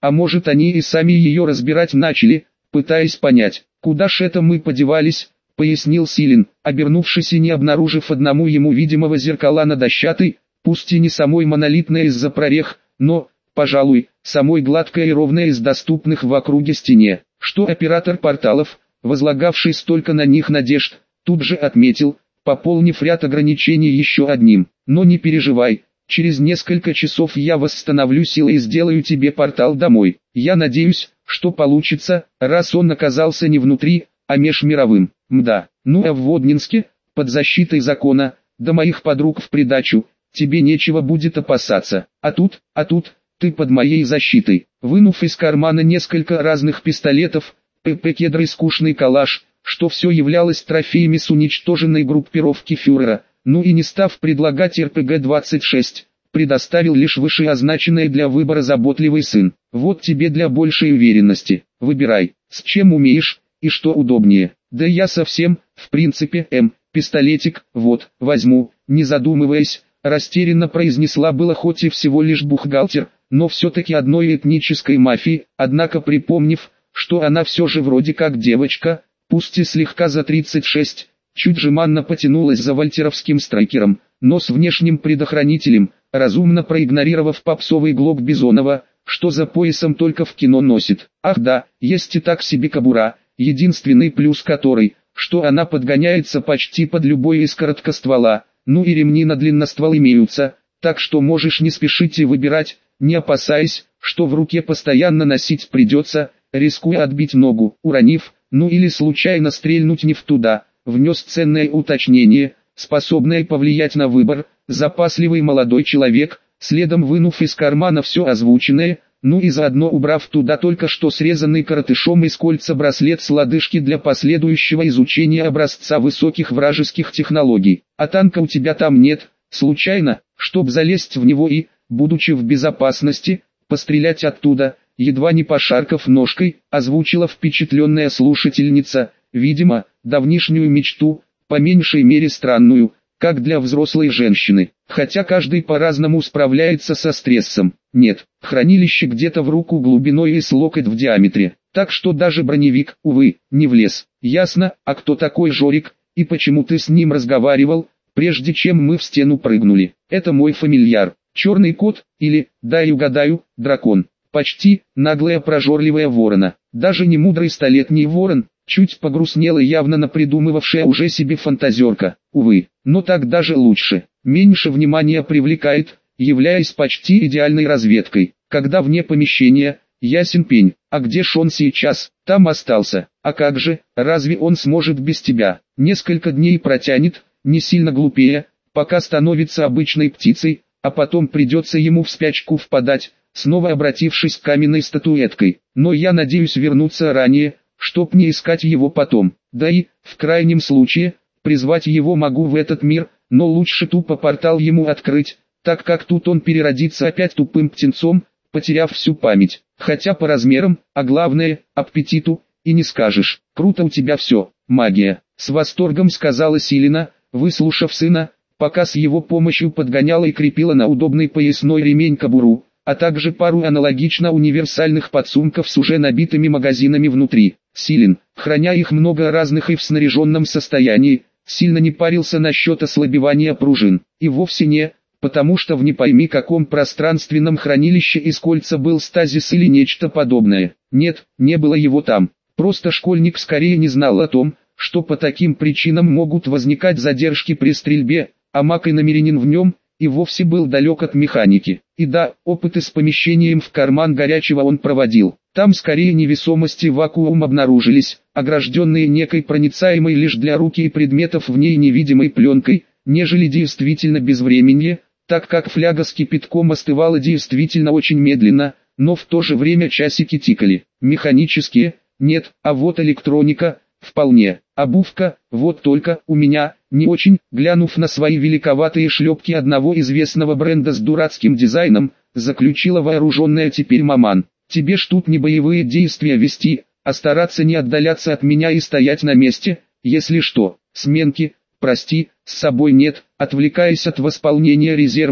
а может они и сами ее разбирать начали, пытаясь понять, куда ж это мы подевались, пояснил Силин, обернувшись и не обнаружив одному ему видимого зеркала на дощатой, пусть и не самой монолитной из-за прорех, но, пожалуй, самой гладкой и ровной из доступных в округе стене, что оператор порталов, возлагавший столько на них надежд, тут же отметил, пополнив ряд ограничений еще одним. Но не переживай, через несколько часов я восстановлю силы и сделаю тебе портал домой. Я надеюсь, что получится, раз он оказался не внутри, а межмировым. Мда, ну а в Воднинске, под защитой закона, да моих подруг в придачу, тебе нечего будет опасаться. А тут, ты под моей защитой. Вынув из кармана несколько разных пистолетов, ПП Кедр и скучный калаш, что все являлось трофеями с уничтоженной группировки фюрера, ну и не став предлагать РПГ-26, предоставил лишь вышеозначенное для выбора заботливый сын. Вот тебе для большей уверенности, выбирай, с чем умеешь, и что удобнее. Да я совсем, в принципе, пистолетик, вот, возьму, не задумываясь, растерянно произнесла было хоть и всего лишь бухгалтер, но все-таки одной этнической мафии, однако припомнив, что она все же вроде как девочка, пусть и слегка за 36, чуть жеманно потянулась за вольтеровским страйкером, но с внешним предохранителем, разумно проигнорировав попсовый глок Бизонова, что за поясом только в кино носит. Ах да, есть и так себе кобура, единственный плюс которой, что она подгоняется почти под любой из короткоствола, ну и ремни на длинноствол имеются, так что можешь не спешить и выбирать, не опасаясь, что в руке постоянно носить придется, рискуя отбить ногу, уронив, ну или случайно стрельнуть не в туда, внес ценное уточнение, способное повлиять на выбор, запасливый молодой человек, следом вынув из кармана все озвученное, ну и заодно убрав туда только что срезанный коротышом из кольца браслет с лодыжки для последующего изучения образца высоких вражеских технологий. А танка у тебя там нет, случайно, чтоб залезть в него и, будучи в безопасности, пострелять оттуда, едва не пошаркав ножкой, озвучила впечатленная слушательница, видимо, давнишнюю мечту, по меньшей мере странную, как для взрослой женщины, хотя каждый по-разному справляется со стрессом. Нет, хранилище где-то в руку глубиной и с локоть в диаметре, так что даже броневик, увы, не влез. Ясно, а кто такой Жорик, и почему ты с ним разговаривал, прежде чем мы в стену прыгнули? Это мой фамильяр, черный кот, или, дай угадаю, дракон. Почти, наглая прожорливая ворона, даже не мудрый столетний ворон, чуть погрустнела явно напридумывавшая уже себе фантазерка, увы, но так даже лучше, меньше внимания привлекает, являясь почти идеальной разведкой, когда вне помещения, ясен пень, а где ж он сейчас, там остался, а как же, разве он сможет без тебя, несколько дней протянет, не сильно глупее, пока становится обычной птицей, а потом придется ему в спячку впадать, снова обратившись к каменной статуэткой, но я надеюсь вернуться ранее, чтоб не искать его потом, да и, в крайнем случае, призвать его могу в этот мир, но лучше тупо портал ему открыть, так как тут он переродится опять тупым птенцом, потеряв всю память, хотя по размерам, а главное, аппетиту, и не скажешь, круто у тебя все, магия, с восторгом сказала Силина, выслушав сына, пока с его помощью подгоняла и крепила на удобный поясной ремень кобуру, а также пару аналогично универсальных подсумков с уже набитыми магазинами внутри. Силин, храня их много разных и в снаряженном состоянии, сильно не парился насчет ослабевания пружин, и вовсе не, потому что в не пойми каком пространственном хранилище из кольца был стазис или нечто подобное. Нет, не было его там, просто школьник скорее не знал о том, что по таким причинам могут возникать задержки при стрельбе, а маг и намеренен в нем, и вовсе был далек от механики. И да, опыты с помещением в карман горячего он проводил. Там скорее невесомость и вакуум обнаружились, огражденные некой проницаемой лишь для руки и предметов в ней невидимой пленкой, нежели действительно безвременье, так как фляга с кипятком остывала действительно очень медленно, но в то же время часики тикали. Механические? Нет, а вот электроника, вполне. Обувка, вот только, у меня, не очень, глянув на свои великоватые шлепки одного известного бренда с дурацким дизайном, заключила вооруженная теперь маман. Тебе ж тут не боевые действия вести, а стараться не отдаляться от меня и стоять на месте, если что. Сменки, прости, с собой нет, отвлекаясь от восполнения резерва,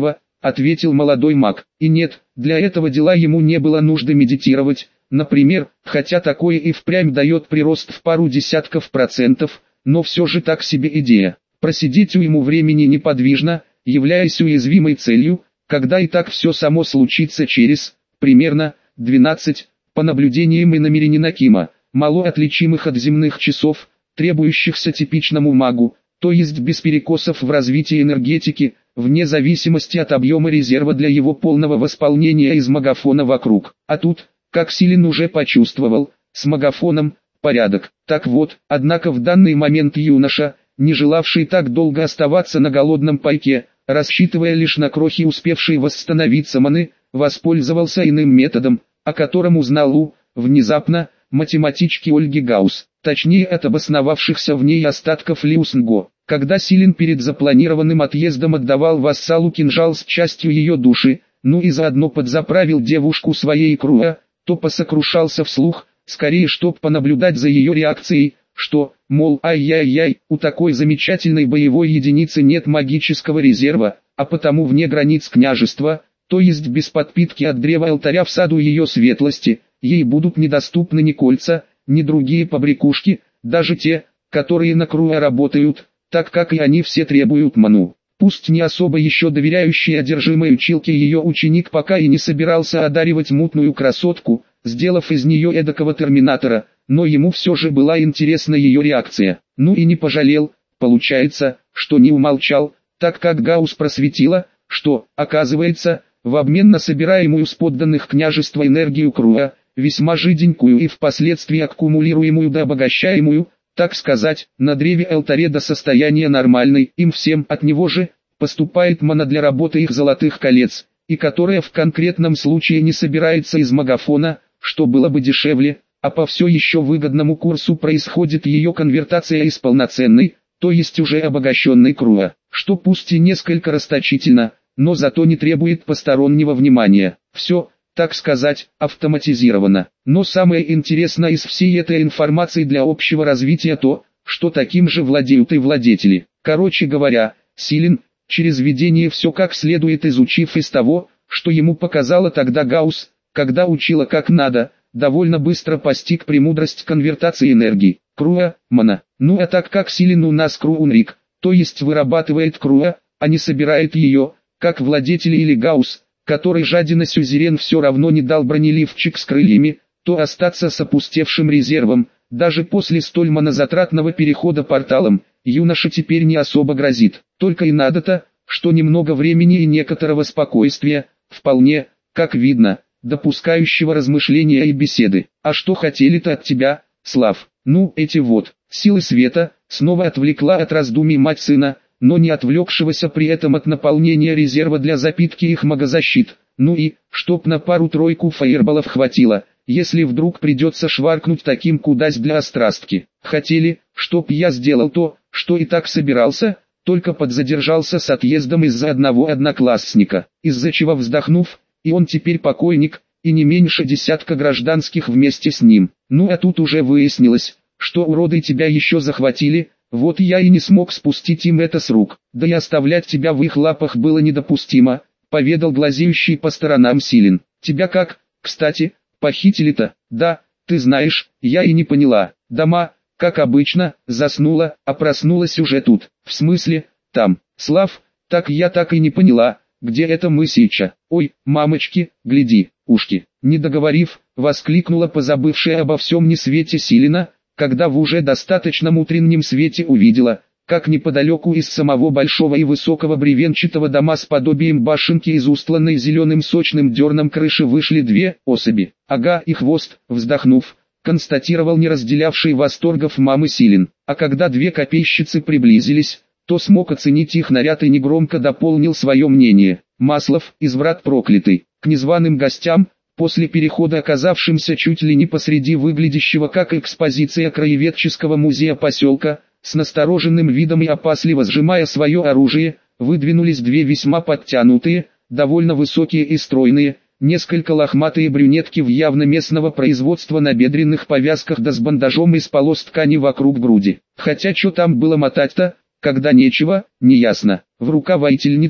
ответил молодой маг. И нет, для этого дела ему не было нужды медитировать, например, хотя такое и впрямь дает прирост в пару десятков процентов, но все же так себе идея. Просидеть уйму времени неподвижно, являясь уязвимой целью, когда и так все само случится через, примерно, 12, по наблюдениям и намерениям Кима, мало отличимых от земных часов, требующихся типичному магу, то есть без перекосов в развитии энергетики, вне зависимости от объема резерва для его полного восполнения из магафона вокруг. А тут, как Силен уже почувствовал, с магафоном порядок. Так вот, однако в данный момент юноша, не желавший так долго оставаться на голодном пайке, рассчитывая лишь на крохи успевшей восстановиться маны, воспользовался иным методом, о котором узнал внезапно, математички Ольги Гаусс, точнее от обосновавшихся в ней остатков Лиуснго. Когда Силен перед запланированным отъездом отдавал вассалу кинжал с частью ее души, ну и заодно подзаправил девушку своей Круа, то посокрушался вслух, скорее чтоб понаблюдать за ее реакцией, что, мол, ай-яй-яй, у такой замечательной боевой единицы нет магического резерва, а потому вне границ княжества, то есть без подпитки от древа алтаря в саду ее светлости, ей будут недоступны ни кольца, ни другие побрякушки, даже те, которые на Круа работают, так как и они все требуют ману. Пусть не особо еще доверяющий одержимой училке ее ученик пока и не собирался одаривать мутную красотку, сделав из нее эдакого терминатора, но ему все же была интересна ее реакция. Ну и не пожалел, получается, что не умолчал, так как Гаусс просветила, что, оказывается, в обмен на собираемую с подданных княжества энергию Круа, весьма жиденькую и впоследствии аккумулируемую да обогащаемую, так сказать, на древе алтаре до состояния нормальной, им всем от него же, поступает мана для работы их золотых колец, и которая в конкретном случае не собирается из магафона, что было бы дешевле, а по все еще выгодному курсу происходит ее конвертация из полноценной, то есть уже обогащенной Круа, что пусть и несколько расточительно, но зато не требует постороннего внимания. Все, так сказать, автоматизировано. Но самое интересное из всей этой информации для общего развития то, что таким же владеют и владетели. Короче говоря, Силен, через видение все как следует изучив из того, что ему показала тогда Гаусс, когда учила как надо, довольно быстро постиг премудрость конвертации энергии. Круа, мана. Ну а так как Силен у нас Круунрик, то есть вырабатывает Круа, а не собирает ее, как владетели или Гаусс, который жаден и сюзерен все равно не дал бронеливчик с крыльями, то остаться с опустевшим резервом, даже после столь монозатратного перехода порталом, юноше теперь не особо грозит. Только и надо-то, что немного времени и некоторого спокойствия, вполне, как видно, допускающего размышления и беседы. А что хотели-то от тебя, Слав? Ну, эти вот, силы света, снова отвлекла от раздумий мать сына, но не отвлекшегося при этом от наполнения резерва для запитки их магозащит. Ну и, чтоб на пару-тройку фаерболов хватило, если вдруг придется шваркнуть таким кудась для острастки. Хотели, чтоб я сделал то, что и так собирался, только подзадержался с отъездом из-за одного одноклассника, из-за чего вздохнув, и он теперь покойник, и не меньше десятка гражданских вместе с ним. Ну а тут уже выяснилось, что уроды тебя еще захватили, вот я и не смог спустить им это с рук, да и оставлять тебя в их лапах было недопустимо, поведал глазеющий по сторонам Силен. Тебя как, кстати, похитили-то? Да, ты знаешь, я и не поняла. Дома, как обычно, заснула, а проснулась уже тут. В смысле, там, Слав, так я так и не поняла, где это мы сейчас. Ой, мамочки, гляди, ушки. Не договорив, воскликнула позабывшая обо всем несвете Силена, когда в уже достаточном утреннем свете увидела, как неподалеку из самого большого и высокого бревенчатого дома с подобием башенки из устланной зеленым сочным дерном крыши вышли две особи. Ага, и хвост, вздохнув, констатировал не разделявший восторгов мамы Силен. А когда две копейщицы приблизились, то смог оценить их наряд и негромко дополнил свое мнение. Маслов, изврат проклятый, к незваным гостям, после перехода оказавшимся чуть ли не посреди выглядящего как экспозиция краеведческого музея поселка, с настороженным видом и опасливо сжимая свое оружие, выдвинулись две весьма подтянутые, довольно высокие и стройные, несколько лохматые брюнетки в явно местного производства набедренных повязках да с бандажом из полос ткани вокруг груди. Хотя что там было мотать-то, когда нечего, неясно. В рукавительнице,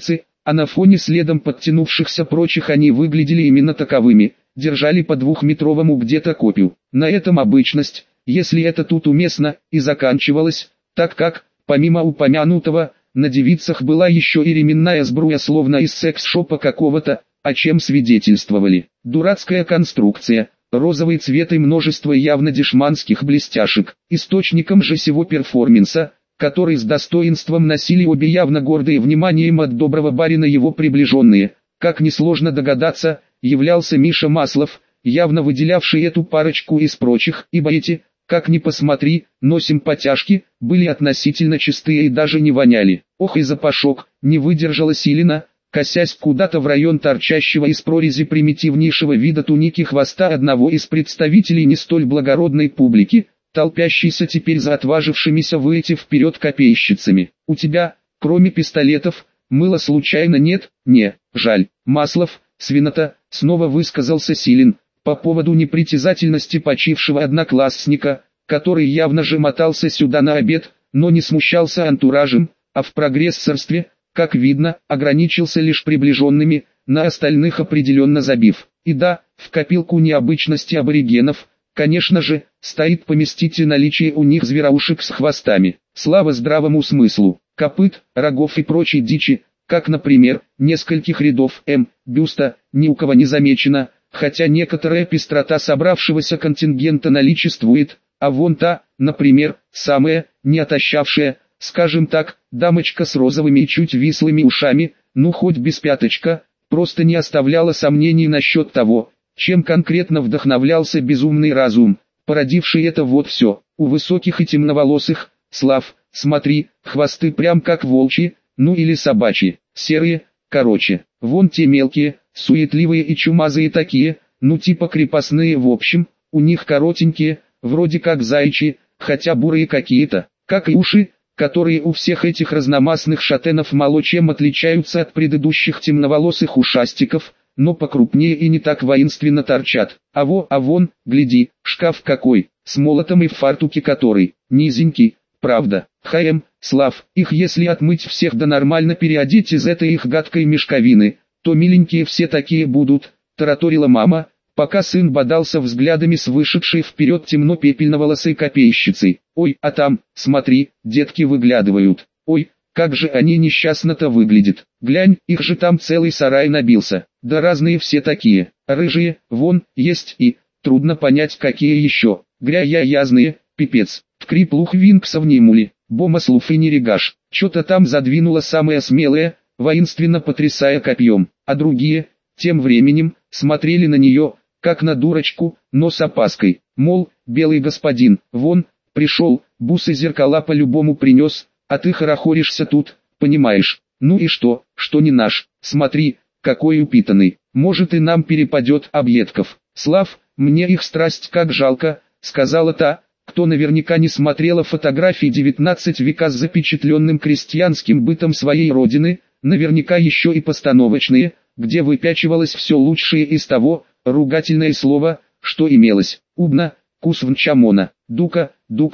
а на фоне следом подтянувшихся прочих они выглядели именно таковыми, держали по двухметровому где-то копью. На этом обычность, если это тут уместно, и заканчивалась, так как, помимо упомянутого, на девицах была еще и ременная сбруя словно из секс-шопа какого-то, о чем свидетельствовали. Дурацкая конструкция, розовый цвет и множество явно дешманских блестяшек. Источником же сего перформанса, который с достоинством носили обе явно гордые вниманием от доброго барина его приближенные, как несложно догадаться, являлся Миша Маслов, явно выделявший эту парочку из прочих, ибо эти, как ни посмотри, но симпатяшки, были относительно чистые и даже не воняли. Ох и запашок, не выдержала Силина, косясь куда-то в район торчащего из прорези примитивнейшего вида туники хвоста одного из представителей не столь благородной публики, толпящейся теперь за отважившимися выйти вперед копейщицами. У тебя, кроме пистолетов, мыла случайно нет? Не, жаль. Маслов, свинота, снова высказался Силин, по поводу непритязательности почившего одноклассника, который явно же мотался сюда на обед, но не смущался антуражем, а в прогрессорстве, как видно, ограничился лишь приближенными, на остальных определенно забив. И да, в копилку необычности аборигенов, конечно же, стоит поместить и наличие у них звероушек с хвостами. Слава здравому смыслу, копыт, рогов и прочей дичи, как, например, нескольких рядов бюста, ни у кого не замечено, хотя некоторая пестрота собравшегося контингента наличествует, а вон та, например, самая, не отощавшая, скажем так, дамочка с розовыми и чуть вислыми ушами, ну хоть без пяточка, просто не оставляла сомнений насчет того, чем конкретно вдохновлялся безумный разум, породивший это вот все. У высоких и темноволосых, Слав, смотри, хвосты прям как волчьи, ну или собачьи, серые, короче, вон те мелкие, суетливые и чумазые такие, ну типа крепостные в общем, у них коротенькие, вроде как заячьи, хотя бурые какие-то, как и уши, которые у всех этих разномастных шатенов мало чем отличаются от предыдущих темноволосых ушастиков, но покрупнее и не так воинственно торчат. А вон, гляди, шкаф какой, с молотом и в фартуке который, низенький, правда. Слав, их если отмыть всех да нормально переодеть из этой их гадкой мешковины, то миленькие все такие будут, тараторила мама, пока сын бодался взглядами с вышедшей вперед темно-пепельно-волосой копейщицей. Ой, а там, смотри, детки выглядывают. Ой, как же они несчастно-то выглядят. Глянь, их же там целый сарай набился. Да разные все такие. Рыжие, вон, есть и, трудно понять какие еще. Грязные, пипец. Ткриплух Винкса внимули. Бомаслуф и нерегаш. Что-то там задвинуло самое смелое, воинственно потрясая копьем. А другие, тем временем, смотрели на нее, как на дурочку, но с опаской. Мол, белый господин, вон, пришел, бусы зеркала по-любому принес, а ты хорохоришься тут, понимаешь. Ну и что не наш, смотри, какой упитанный. Может и нам перепадет объедков. Слав, мне их страсть как жалко, сказала та, кто наверняка не смотрела фотографии 19 века с запечатленным крестьянским бытом своей родины, наверняка еще и постановочные, где выпячивалось все лучшее из того, ругательное слово, что имелось. Убна, кусвнчамона, дука,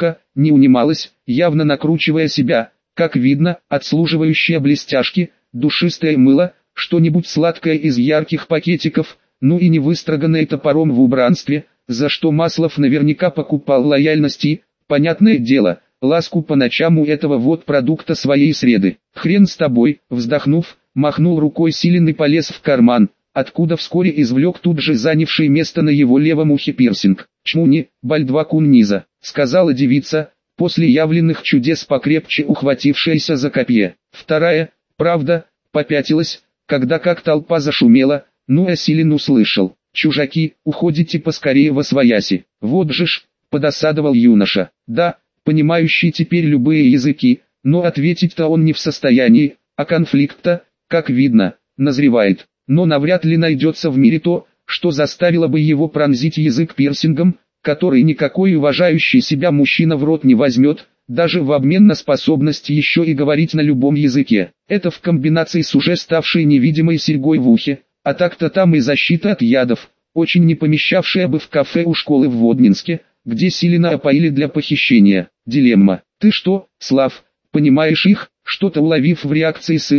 не унималась, явно накручивая себя, как видно, отслуживающая блестяшки, душистое мыло, что-нибудь сладкое из ярких пакетиков, ну и не выстроганное топором в убранстве, за что Маслов наверняка покупал лояльности, понятное дело, ласку по ночам у этого вот продукта своей среды. Хрен с тобой, вздохнув, махнул рукой Силин и полез в карман, откуда вскоре извлек тут же занявший место на его левом ухе пирсинг. «Чмуни, бальдвакун низа», — сказала девица, после явленных чудес покрепче ухватившаяся за копье. Вторая, правда, попятилась, когда как толпа зашумела, ну а Силин услышал: «Чужаки, уходите поскорее восвояси». Вот же ж, подосадовал юноша. Да, понимающий теперь любые языки, но ответить-то он не в состоянии, а конфликт-то, как видно, назревает. Но навряд ли найдется в мире то, что заставило бы его пронзить язык пирсингом, который никакой уважающий себя мужчина в рот не возьмет, даже в обмен на способность еще и говорить на любом языке. Это в комбинации с уже ставшей невидимой серьгой в ухе, а так-то там и защита от ядов, очень не помещавшая бы в кафе у школы в Воднинске, где Силина опоили для похищения. Дилемма. «Ты что, Слав, понимаешь их?» Что-то уловив в реакции сына,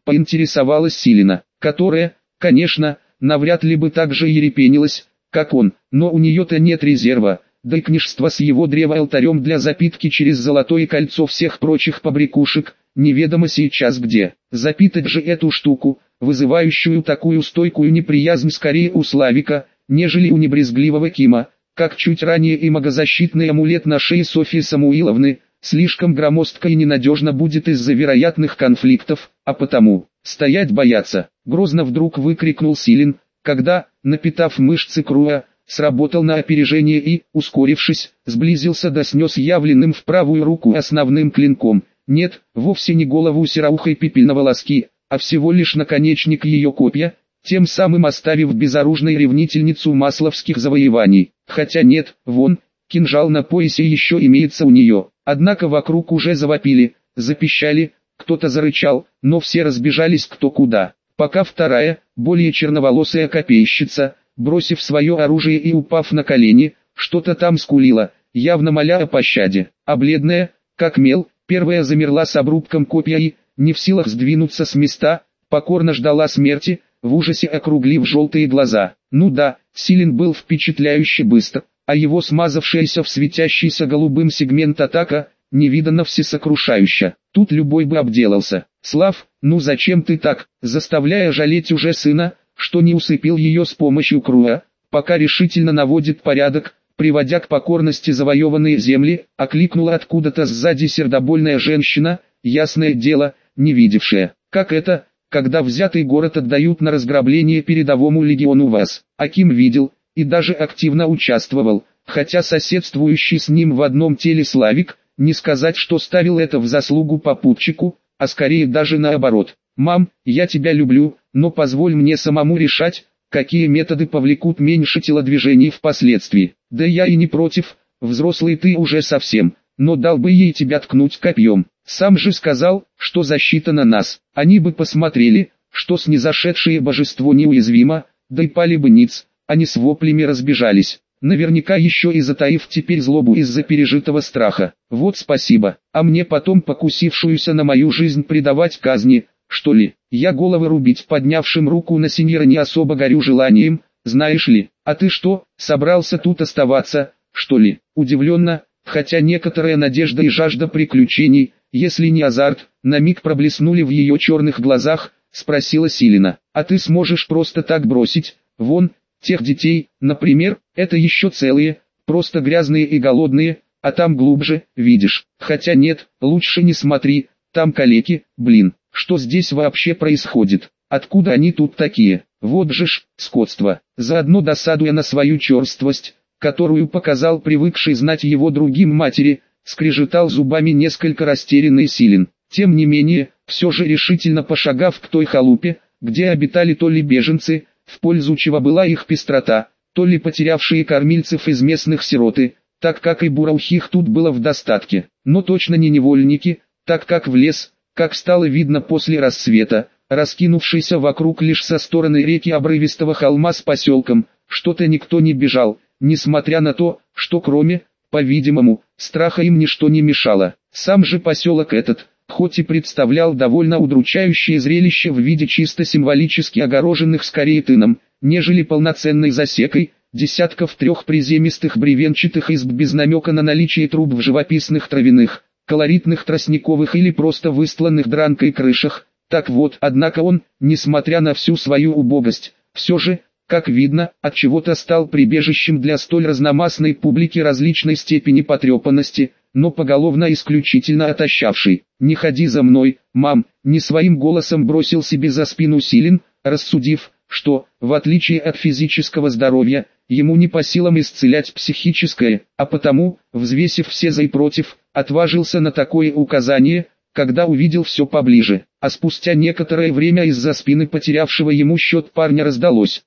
поинтересовалась Силина, которая, конечно, навряд ли бы так же ерепенилась, как он, но у нее-то нет резерва, да и княжество с его древо-алтарем для запитки через золотое кольцо всех прочих побрякушек, неведомо сейчас где. Запитать же эту штуку, вызывающую такую стойкую неприязнь скорее у Славика, нежели у небрезгливого Кима, как чуть ранее и магозащитный амулет на шее Софьи Самуиловны, слишком громоздко и ненадежно будет из-за вероятных конфликтов, а потому, стоять бояться, грозно вдруг выкрикнул Силин, когда, напитав мышцы Круа, сработал на опережение и, ускорившись, сблизился до снес явленным в правую руку основным клинком. Нет, вовсе не голову сероухой пепельноволоски, а всего лишь наконечник ее копья, тем самым оставив безоружной ревнительницу масловских завоеваний. Хотя нет, вон, кинжал на поясе еще имеется у нее. Однако вокруг уже завопили, запищали, кто-то зарычал, но все разбежались кто куда. Пока вторая, более черноволосая копейщица, бросив свое оружие и упав на колени, что-то там скулила, явно моля о пощаде. А бледная, как мел, первая замерла с обрубком копья и, не в силах сдвинуться с места, покорно ждала смерти, в ужасе округлив желтые глаза. Ну да, Силин был впечатляюще быстр, а его смазавшаяся в светящийся голубым сегмент атака, невиданно всесокрушающая. Тут любой бы обделался. Слав, ну зачем ты так, заставляя жалеть уже сына, что не усыпил ее с помощью Круа, пока решительно наводит порядок, приводя к покорности завоеванные земли, окликнула откуда-то сзади сердобольная женщина, ясное дело, не видевшая, как это, когда взятый город отдают на разграбление передовому легиону ВАС. Аким видел, и даже активно участвовал, хотя соседствующий с ним в одном теле Славик, не сказать, что ставил это в заслугу попутчику, а скорее даже наоборот. «Мам, я тебя люблю, но позволь мне самому решать, какие методы повлекут меньше телодвижений впоследствии. Да я и не против, взрослый ты уже совсем, но дал бы ей тебя ткнуть копьем. Сам же сказал, что защита на нас. Они бы посмотрели, что снизошедшее божество неуязвимо, да и пали бы ниц, они с воплями разбежались. Наверняка еще и затаив теперь злобу из-за пережитого страха. Вот спасибо, а мне потом покусившуюся на мою жизнь предавать казни, что ли? Я головы рубить поднявшим руку на сеньора не особо горю желанием, знаешь ли. А ты что, собрался тут оставаться, что ли? Удивленно, хотя некоторая надежда и жажда приключений, если не азарт, на миг проблеснули в ее черных глазах, спросила Силина. А ты сможешь просто так бросить, вон, тех детей, например, это еще целые, просто грязные и голодные, а там глубже, видишь. Хотя нет, лучше не смотри, там калеки, блин. Что здесь вообще происходит? Откуда они тут такие? Вот же ж, скотство. Заодно досадуя на свою черствость, которую показал привыкший знать его другим матери, скрежетал зубами несколько растерянный Силин. Тем не менее, все же решительно пошагав к той халупе, где обитали то ли беженцы, в пользу чего была их пестрота, то ли потерявшие кормильцев из местных сироты, так как и бураухих тут было в достатке, но точно не невольники, так как в лес, как стало видно после рассвета, раскинувшийся вокруг лишь со стороны реки обрывистого холма с поселком, что-то никто не бежал, несмотря на то, что кроме, по-видимому, страха им ничто не мешало. Сам же поселок этот, хоть и представлял довольно удручающее зрелище в виде чисто символически огороженных скорее тыном, нежели полноценной засекой, десятков трех приземистых бревенчатых изб без намека на наличие труб в живописных травяных, колоритных тростниковых или просто выстланных дранкой крышах. Так вот, однако он, несмотря на всю свою убогость, все же, как видно, от чего-то стал прибежищем для столь разномастной публики различной степени потрепанности, но поголовно исключительно отощавший. «Не ходи за мной, мам», не своим голосом бросил себе за спину Силин, рассудив, что, в отличие от физического здоровья, ему не по силам исцелять психическое, а потому, взвесив все за и против, отважился на такое указание, когда увидел все поближе. А спустя некоторое время из-за спины потерявшего ему счет парня раздалось: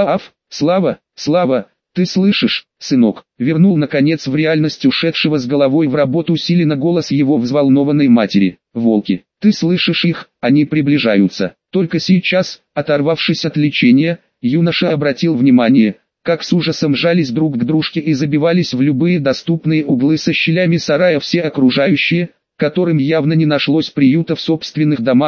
Слава, ты слышишь, сынок?» Вернул наконец в реальность ушедшего с головой в работу Силина голос его взволнованной матери. «Волки, ты слышишь их, они приближаются». Только сейчас, оторвавшись от лечения, юноша обратил внимание, как с ужасом жались друг к дружке и забивались в любые доступные углы со щелями сарая все окружающие, которым явно не нашлось приюта в собственных домах,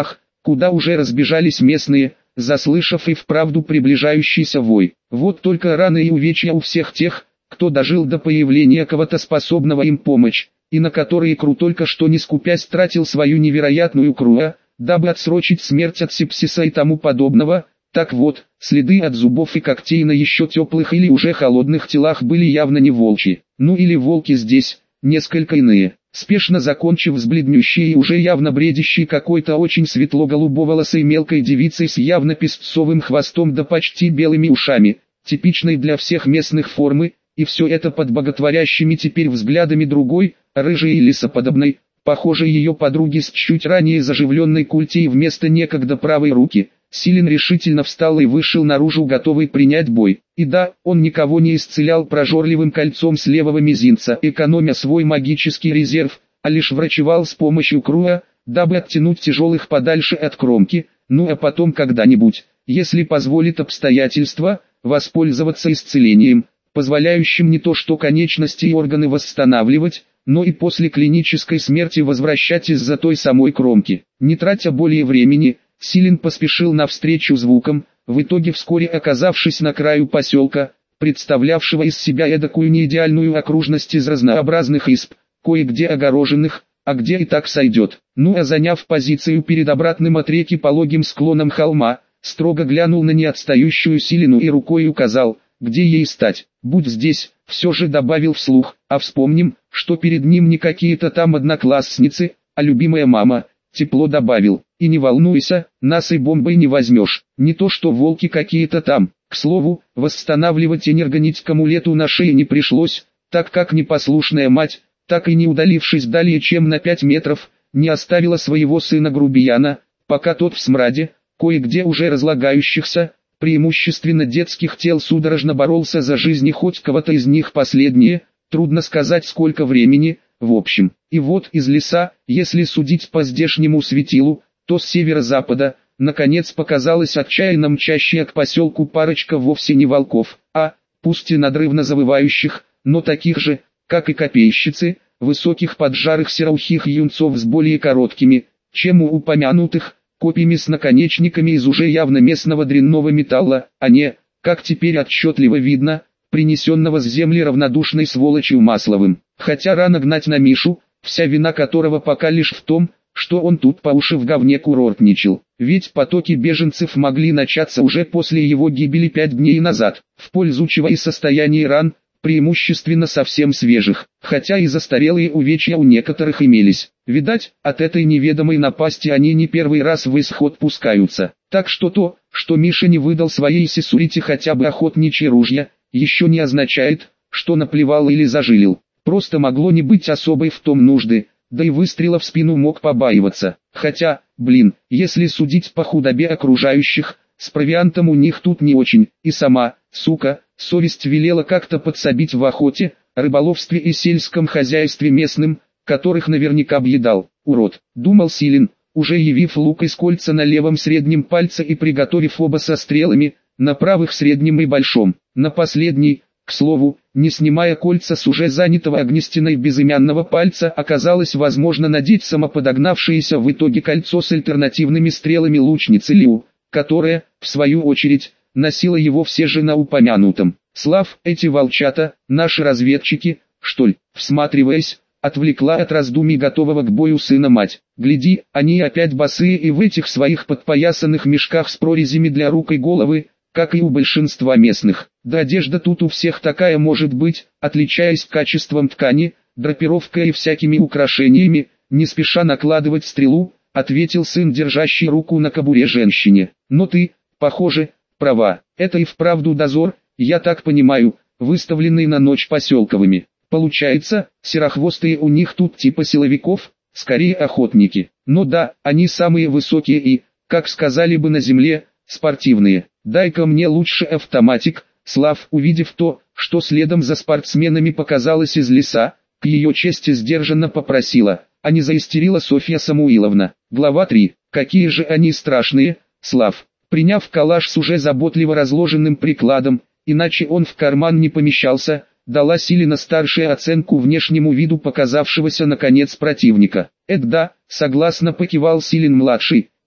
куда уже разбежались местные, заслышав и вправду приближающийся вой. Вот только раны и увечья у всех тех, кто дожил до появления кого-то способного им помочь, и на которые Кру только что не скупясь тратил свою невероятную круа, дабы отсрочить смерть от сепсиса и тому подобного. Так вот, следы от зубов и когтей на еще теплых или уже холодных телах были явно не волчьи. Ну или волки здесь, несколько иные. Спешно закончив с бледнющей и уже явно бредящей какой-то очень светло-голубоволосой мелкой девицей с явно песцовым хвостом да почти белыми ушами, типичной для всех местных формы, и все это под боготворящими теперь взглядами другой, рыжей и лисоподобной, похожей ее подруги с чуть ранее заживленной культей вместо некогда правой руки. Силен решительно встал и вышел наружу, готовый принять бой. И да, он никого не исцелял прожорливым кольцом с левого мизинца, экономя свой магический резерв, а лишь врачевал с помощью круа, дабы оттянуть тяжелых подальше от кромки, ну а потом когда-нибудь, если позволит обстоятельства, воспользоваться исцелением, позволяющим не то что конечности и органы восстанавливать, но и после клинической смерти возвращать из-за той самой кромки. Не тратя более времени, Силен поспешил навстречу звукам, в итоге вскоре оказавшись на краю поселка, представлявшего из себя эдакую неидеальную окружность из разнообразных изб, кое-где огороженных, а где и так сойдет. Ну а заняв позицию перед обратным от реки пологим склоном холма, строго глянул на неотстающую Силену и рукой указал, где ей стать. «Будь здесь», все же добавил вслух, а вспомним, что перед ним не какие-то там одноклассницы, а любимая мама. Тепло добавил, и не волнуйся, нас и бомбой не возьмешь, не то что волки какие-то там. К слову, восстанавливать энергонить к амулету на шее не пришлось, так как непослушная мать, так и не удалившись далее чем на 5 метров, не оставила своего сына грубияна, пока тот в смраде, кое-где уже разлагающихся, преимущественно детских тел судорожно боролся за жизнь и хоть кого-то из них последнее, трудно сказать сколько времени. В общем, и вот из леса, если судить по здешнему светилу, то с северо-запада, наконец показалась отчаянно мчащая к поселку парочка вовсе не волков, а, пусть и надрывно завывающих, но таких же, как и копейщицы, высоких поджарых сероухих юнцов с более короткими, чем у упомянутых, копьями с наконечниками из уже явно местного дрянного металла, а не, как теперь отчетливо видно, принесенного с земли равнодушной сволочью Масловым. Хотя рано гнать на Мишу, вся вина которого пока лишь в том, что он тут по уши в говне курортничал. Ведь потоки беженцев могли начаться уже после его гибели 5 дней назад, в пользу чего и состояние ран, преимущественно совсем свежих, хотя и застарелые увечья у некоторых имелись. Видать, от этой неведомой напасти они не первый раз в исход пускаются. Так что то, что Миша не выдал своей сесурите хотя бы охотничьи ружья, еще не означает, что наплевал или зажилил. Просто могло не быть особой в том нужды, да и выстрела в спину мог побаиваться. Хотя, если судить по худобе окружающих, с провиантом у них тут не очень, и сама, сука, совесть велела как-то подсобить в охоте, рыболовстве и сельском хозяйстве местным, которых наверняка объедал, урод, думал Силен, уже явив лук из кольца на левом среднем пальце и приготовив оба со стрелами, на правых среднем и большом, на последний, к слову, не снимая кольца с уже занятого огнестиной безымянного пальца, оказалось возможно надеть самоподогнавшееся в итоге кольцо с альтернативными стрелами лучницы Лиу, которая, в свою очередь, носила его все же на упомянутом. Слав, эти волчата, наши разведчики, что ли, всматриваясь, отвлекла от раздумий готового к бою сына мать. Гляди, они опять босые и в этих своих подпоясанных мешках с прорезями для рук и головы, как и у большинства местных. Да одежда тут у всех такая может быть, отличаясь качеством ткани, драпировкой и всякими украшениями, не спеша накладывать стрелу, ответил сын, держащий руку на кобуре женщине. Но ты, похоже, права, это и вправду дозор, я так понимаю, выставленный на ночь поселковыми. Получается, серохвостые у них тут типа силовиков, скорее охотники. Но да, они самые высокие и, как сказали бы на земле, спортивные. Дай-ка мне лучше автоматик. Слав, увидев то, что следом за спортсменами показалось из леса, к ее чести сдержанно попросила, а не заистерила Софья Самуиловна. Глава 3. Какие же они страшные, Слав. Приняв калаш с уже заботливо разложенным прикладом, иначе он в карман не помещался, дала Силена старшая оценку внешнему виду показавшегося наконец противника. Да, согласно покивал Силен-младший,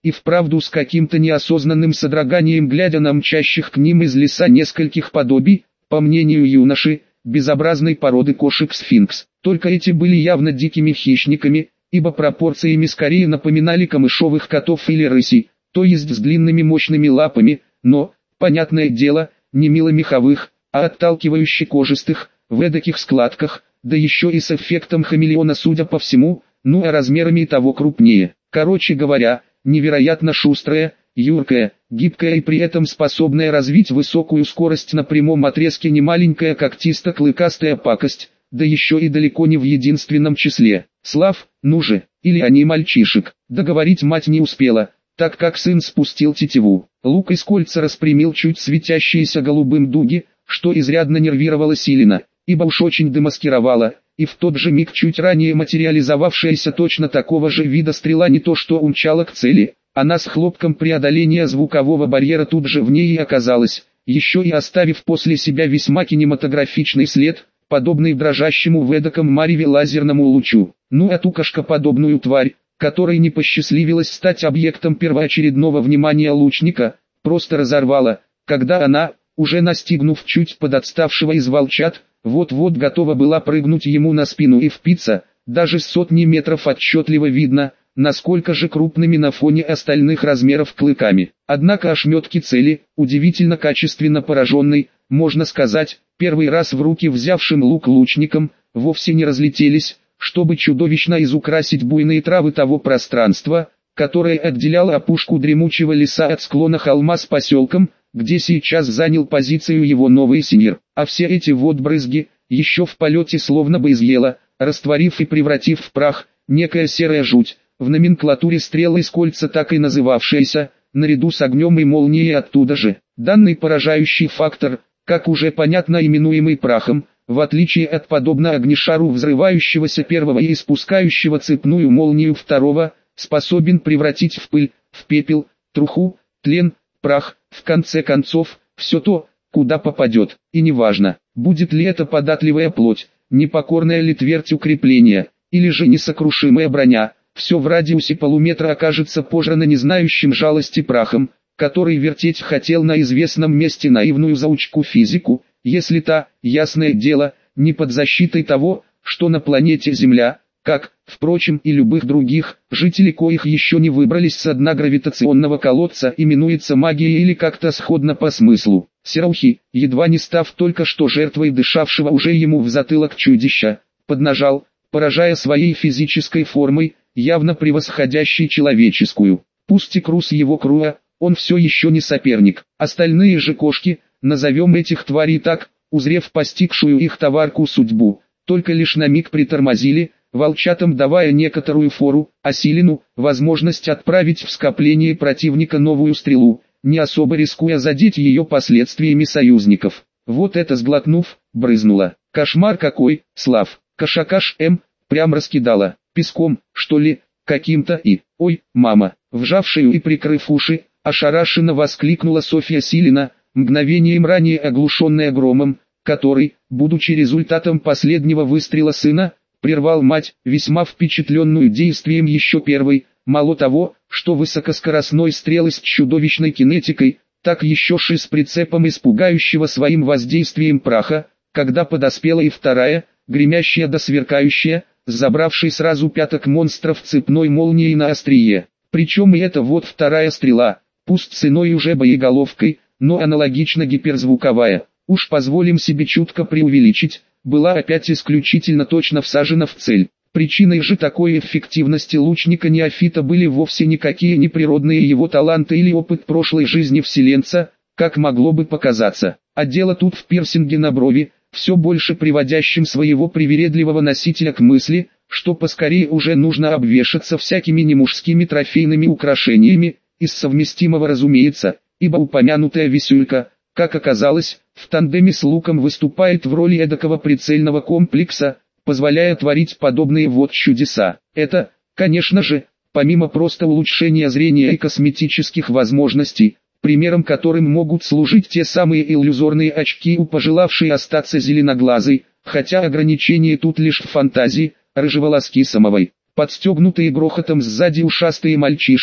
и вправду с каким-то неосознанным содроганием глядя на мчащих к ним из леса нескольких подобий, по мнению юноши, безобразной породы кошек-сфинкс. Только эти были явно дикими хищниками, ибо пропорциями скорее напоминали камышовых котов или рысей, то есть с длинными мощными лапами, но, понятное дело, не мило-меховых, а отталкивающе-кожистых, в эдаких складках, да еще и с эффектом хамелеона судя по всему, ну а размерами и того крупнее. Короче говоря, невероятно шустрая, юркая, гибкая и при этом способная развить высокую скорость на прямом отрезке немаленькая когтисто-клыкастая пакость, да еще и далеко не в единственном числе. Слав, ну же, или они мальчишек, договорить мать не успела, так как сын спустил тетиву. Лук из кольца распрямил чуть светящиеся голубым дуги, что изрядно нервировало Силина, ибо уж очень демаскировала, и в тот же миг чуть ранее материализовавшаяся точно такого же вида стрела не то что умчала к цели, она с хлопком преодоления звукового барьера тут же в ней и оказалась, еще и оставив после себя весьма кинематографичный след, подобный дрожащему в эдаком мареве лазерному лучу. Ну а ту кошкоподобную тварь, которой не посчастливилось стать объектом первоочередного внимания лучника, просто разорвала, когда она, уже настигнув чуть подотставшего из волчат, вот-вот готова была прыгнуть ему на спину и впиться, даже с сотни метров отчетливо видно, насколько же крупными на фоне остальных размеров клыками. Однако ошметки цели, удивительно качественно пораженной, можно сказать, первый раз в руки взявшим лук лучником, вовсе не разлетелись, чтобы чудовищно изукрасить буйные травы того пространства, которое отделяло опушку дремучего леса от склона холма с поселком, где сейчас занял позицию его новый сеньор. А все эти вот брызги, еще в полете словно бы изъела, растворив и превратив в прах, некая серая жуть, в номенклатуре стрелы из кольца так и называвшаяся, наряду с огнем и молнией оттуда же. Данный поражающий фактор, как уже понятно именуемый прахом, в отличие от подобно огнешару взрывающегося первого и испускающего цепную молнию второго, способен превратить в пыль, в пепел, труху, тлен, прах, в конце концов, все то, куда попадет. И неважно, будет ли это податливая плоть, непокорная ли твердь укрепления, или же несокрушимая броня, все в радиусе полуметра окажется пожрано не знающим жалости прахом, который вертеть хотел на известном месте наивную заучку физику, если та, ясное дело, не под защитой того, что на планете Земля, как, впрочем, и любых других, жители коих еще не выбрались с дна гравитационного колодца, именуется магией или как-то сходно по смыслу. Сераухи, едва не став только что жертвой дышавшего уже ему в затылок чудища, поднажал, поражая своей физической формой, явно превосходящей человеческую. Пусть и Крус его Круа, он все еще не соперник. Остальные же кошки, назовем этих тварей так, узрев постигшую их товарку судьбу, только лишь на миг притормозили, волчатам давая некоторую фору, а Силину – возможность отправить в скопление противника новую стрелу, не особо рискуя задеть ее последствиями союзников. Вот это сглотнув, брызнуло. Кошмар какой, Слав, кошакаш прям раскидала, песком, что ли, каким-то и, ой, мама, вжавшую и прикрыв уши, ошарашенно воскликнула Софья Силина, мгновением ранее оглушенная громом, который, будучи результатом последнего выстрела сына, прервал мать, весьма впечатленную действием еще первой, мало того, что высокоскоростной стрелы с чудовищной кинетикой, так еще и с прицепом испугающего своим воздействием праха, когда подоспела и вторая, гремящая да сверкающая, забравший сразу пяток монстров цепной молнией на острие. Причем и эта вот вторая стрела, пусть с иной уже боеголовкой, но аналогично гиперзвуковая, уж позволим себе чутко преувеличить, была опять исключительно точно всажена в цель. Причиной же такой эффективности лучника-неофита были вовсе никакие не природные его таланты или опыт прошлой жизни вселенца, как могло бы показаться, а дело тут в пирсинге на брови, все больше приводящим своего привередливого носителя к мысли, что поскорее уже нужно обвешаться всякими немужскими трофейными украшениями, из совместимого разумеется, ибо упомянутая висюлька, как оказалось, в тандеме с луком выступает в роли эдакого прицельного комплекса, позволяя творить подобные вот чудеса. Это, конечно же, помимо просто улучшения зрения и косметических возможностей, примером которым могут служить те самые иллюзорные очки у пожелавшей остаться зеленоглазой, хотя ограничение тут лишь в фантазии, рыжеволоски самовой. Подстегнутые грохотом сзади ушастые мальчишки,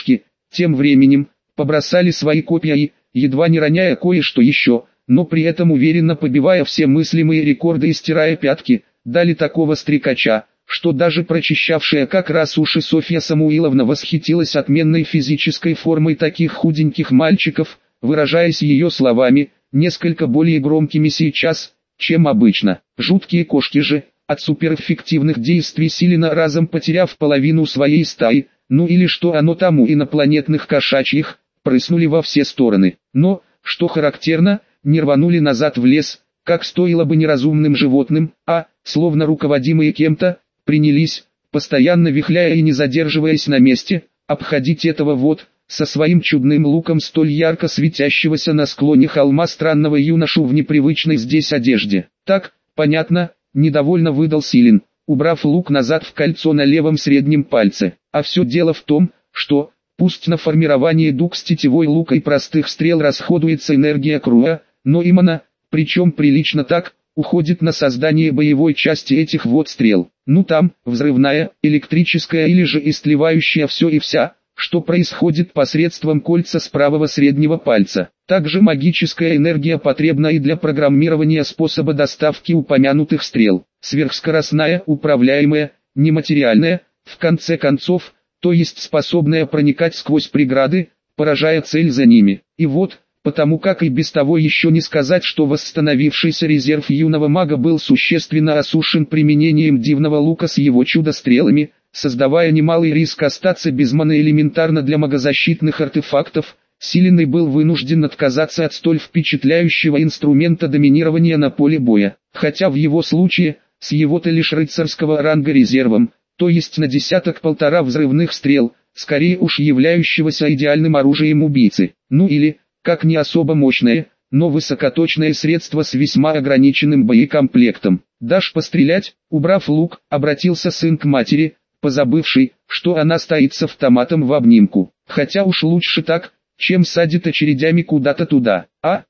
тем временем, побросали свои копья и, едва не роняя кое-что еще, но при этом уверенно побивая все мыслимые рекорды и стирая пятки, дали такого стрекача, что даже прочищавшая как раз уши Софья Самуиловна восхитилась отменной физической формой таких худеньких мальчиков, выражаясь ее словами, несколько более громкими сейчас, чем обычно. Жуткие кошки же, от суперэффективных действий Силина разом потеряв половину своей стаи, ну или что оно там у инопланетных кошачьих, прыснули во все стороны. Но, что характерно, не рванули назад в лес, как стоило бы неразумным животным, а, словно руководимые кем-то, принялись, постоянно вихляя и не задерживаясь на месте, обходить этого вот, со своим чудным луком столь ярко светящегося на склоне холма странного юношу в непривычной здесь одежде. Так, понятно, недовольно выдал Силин, убрав лук назад в кольцо на левом среднем пальце. А все дело в том, что, пусть на формирование дуг с тетивой лука и простых стрел расходуется энергия круга, но именно, причем прилично так, уходит на создание боевой части этих вот стрел. Ну там, взрывная, электрическая или же истлевающая все и вся, что происходит посредством кольца с правого среднего пальца. Также магическая энергия потребна и для программирования способа доставки упомянутых стрел. Сверхскоростная, управляемая, нематериальная, в конце концов, то есть способная проникать сквозь преграды, поражая цель за ними. И вот, потому как и без того еще не сказать, что восстановившийся резерв юного мага был существенно осушен применением дивного лука с его чудо-стрелами, создавая немалый риск остаться без маны элементарно для магозащитных артефактов, Силиный был вынужден отказаться от столь впечатляющего инструмента доминирования на поле боя. Хотя в его случае, с его-то лишь рыцарского ранга резервом, то есть на десяток-полтора взрывных стрел, скорее уж являющегося идеальным оружием убийцы, ну или, как не особо мощное, но высокоточное средство с весьма ограниченным боекомплектом. «Дашь пострелять?» Убрав лук, обратился сын к матери, позабывший, что она стоит с автоматом в обнимку. Хотя уж лучше так, чем садит очередями куда-то туда.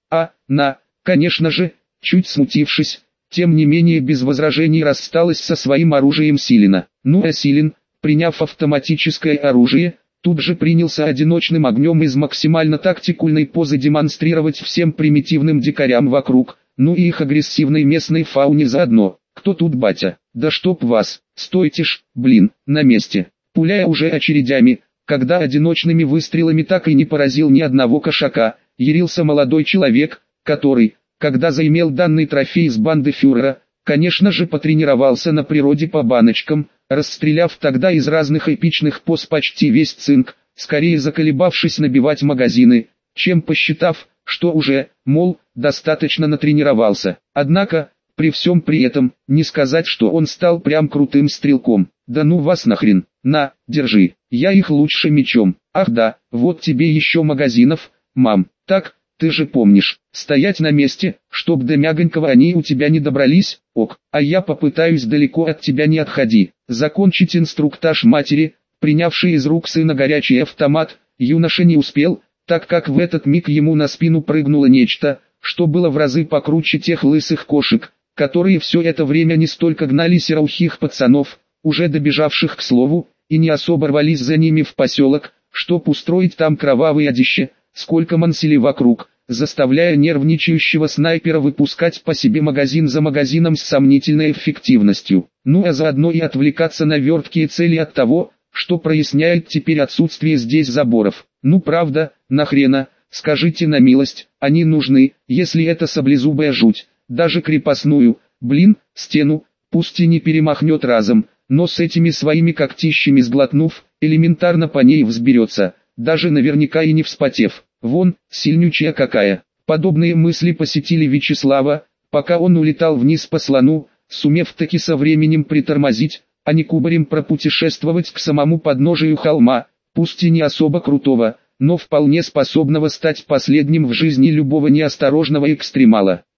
Конечно же, чуть смутившись, тем не менее без возражений рассталась со своим оружием Силина. Ну а Силин, приняв автоматическое оружие, тут же принялся одиночным огнем из максимально тактикульной позы демонстрировать всем примитивным дикарям вокруг, ну и их агрессивной местной фауне заодно. «Кто тут батя? Да чтоб вас! Стойте ж, блин, на месте!» Пуляя уже очередями, когда одиночными выстрелами так и не поразил ни одного кошака, ярился молодой человек, который, когда заимел данный трофей из банды фюрера, конечно же потренировался на природе по баночкам, расстреляв тогда из разных эпичных поз почти весь цинк, скорее заколебавшись набивать магазины, чем посчитав, что уже, мол, достаточно натренировался. Однако, при всем при этом, не сказать, что он стал прям крутым стрелком. «Да ну вас нахрен, на, держи, я их лучше мечом. Ах да, вот тебе еще магазинов, мам, так, ты же помнишь, стоять на месте, чтоб до мягонького они у тебя не добрались, ок, а я попытаюсь далеко от тебя не отходи». Закончить инструктаж матери, принявшей из рук сына горячий автомат, юноша не успел, так как в этот миг ему на спину прыгнуло нечто, что было в разы покруче тех лысых кошек, которые все это время не столько гнали сероухих пацанов, уже добежавших к слову, и не особо рвались за ними в поселок, чтоб устроить там кровавые одище, сколько мансили вокруг, заставляя нервничающего снайпера выпускать по себе магазин за магазином с сомнительной эффективностью. Ну а заодно и отвлекаться на верткие цели от того, что проясняет теперь отсутствие здесь заборов. Ну правда, нахрена, скажите на милость, они нужны, если это саблезубая жуть, даже крепостную, блин, стену, пусть и не перемахнет разом, но с этими своими когтищами сглотнув, элементарно по ней взберется, даже наверняка и не вспотев. Вон, сильнючая какая. Подобные мысли посетили Вячеслава, пока он улетал вниз по слону, сумев таки со временем притормозить, а не кубарем пропутешествовать к самому подножию холма, пусть и не особо крутого, но вполне способного стать последним в жизни любого неосторожного экстремала.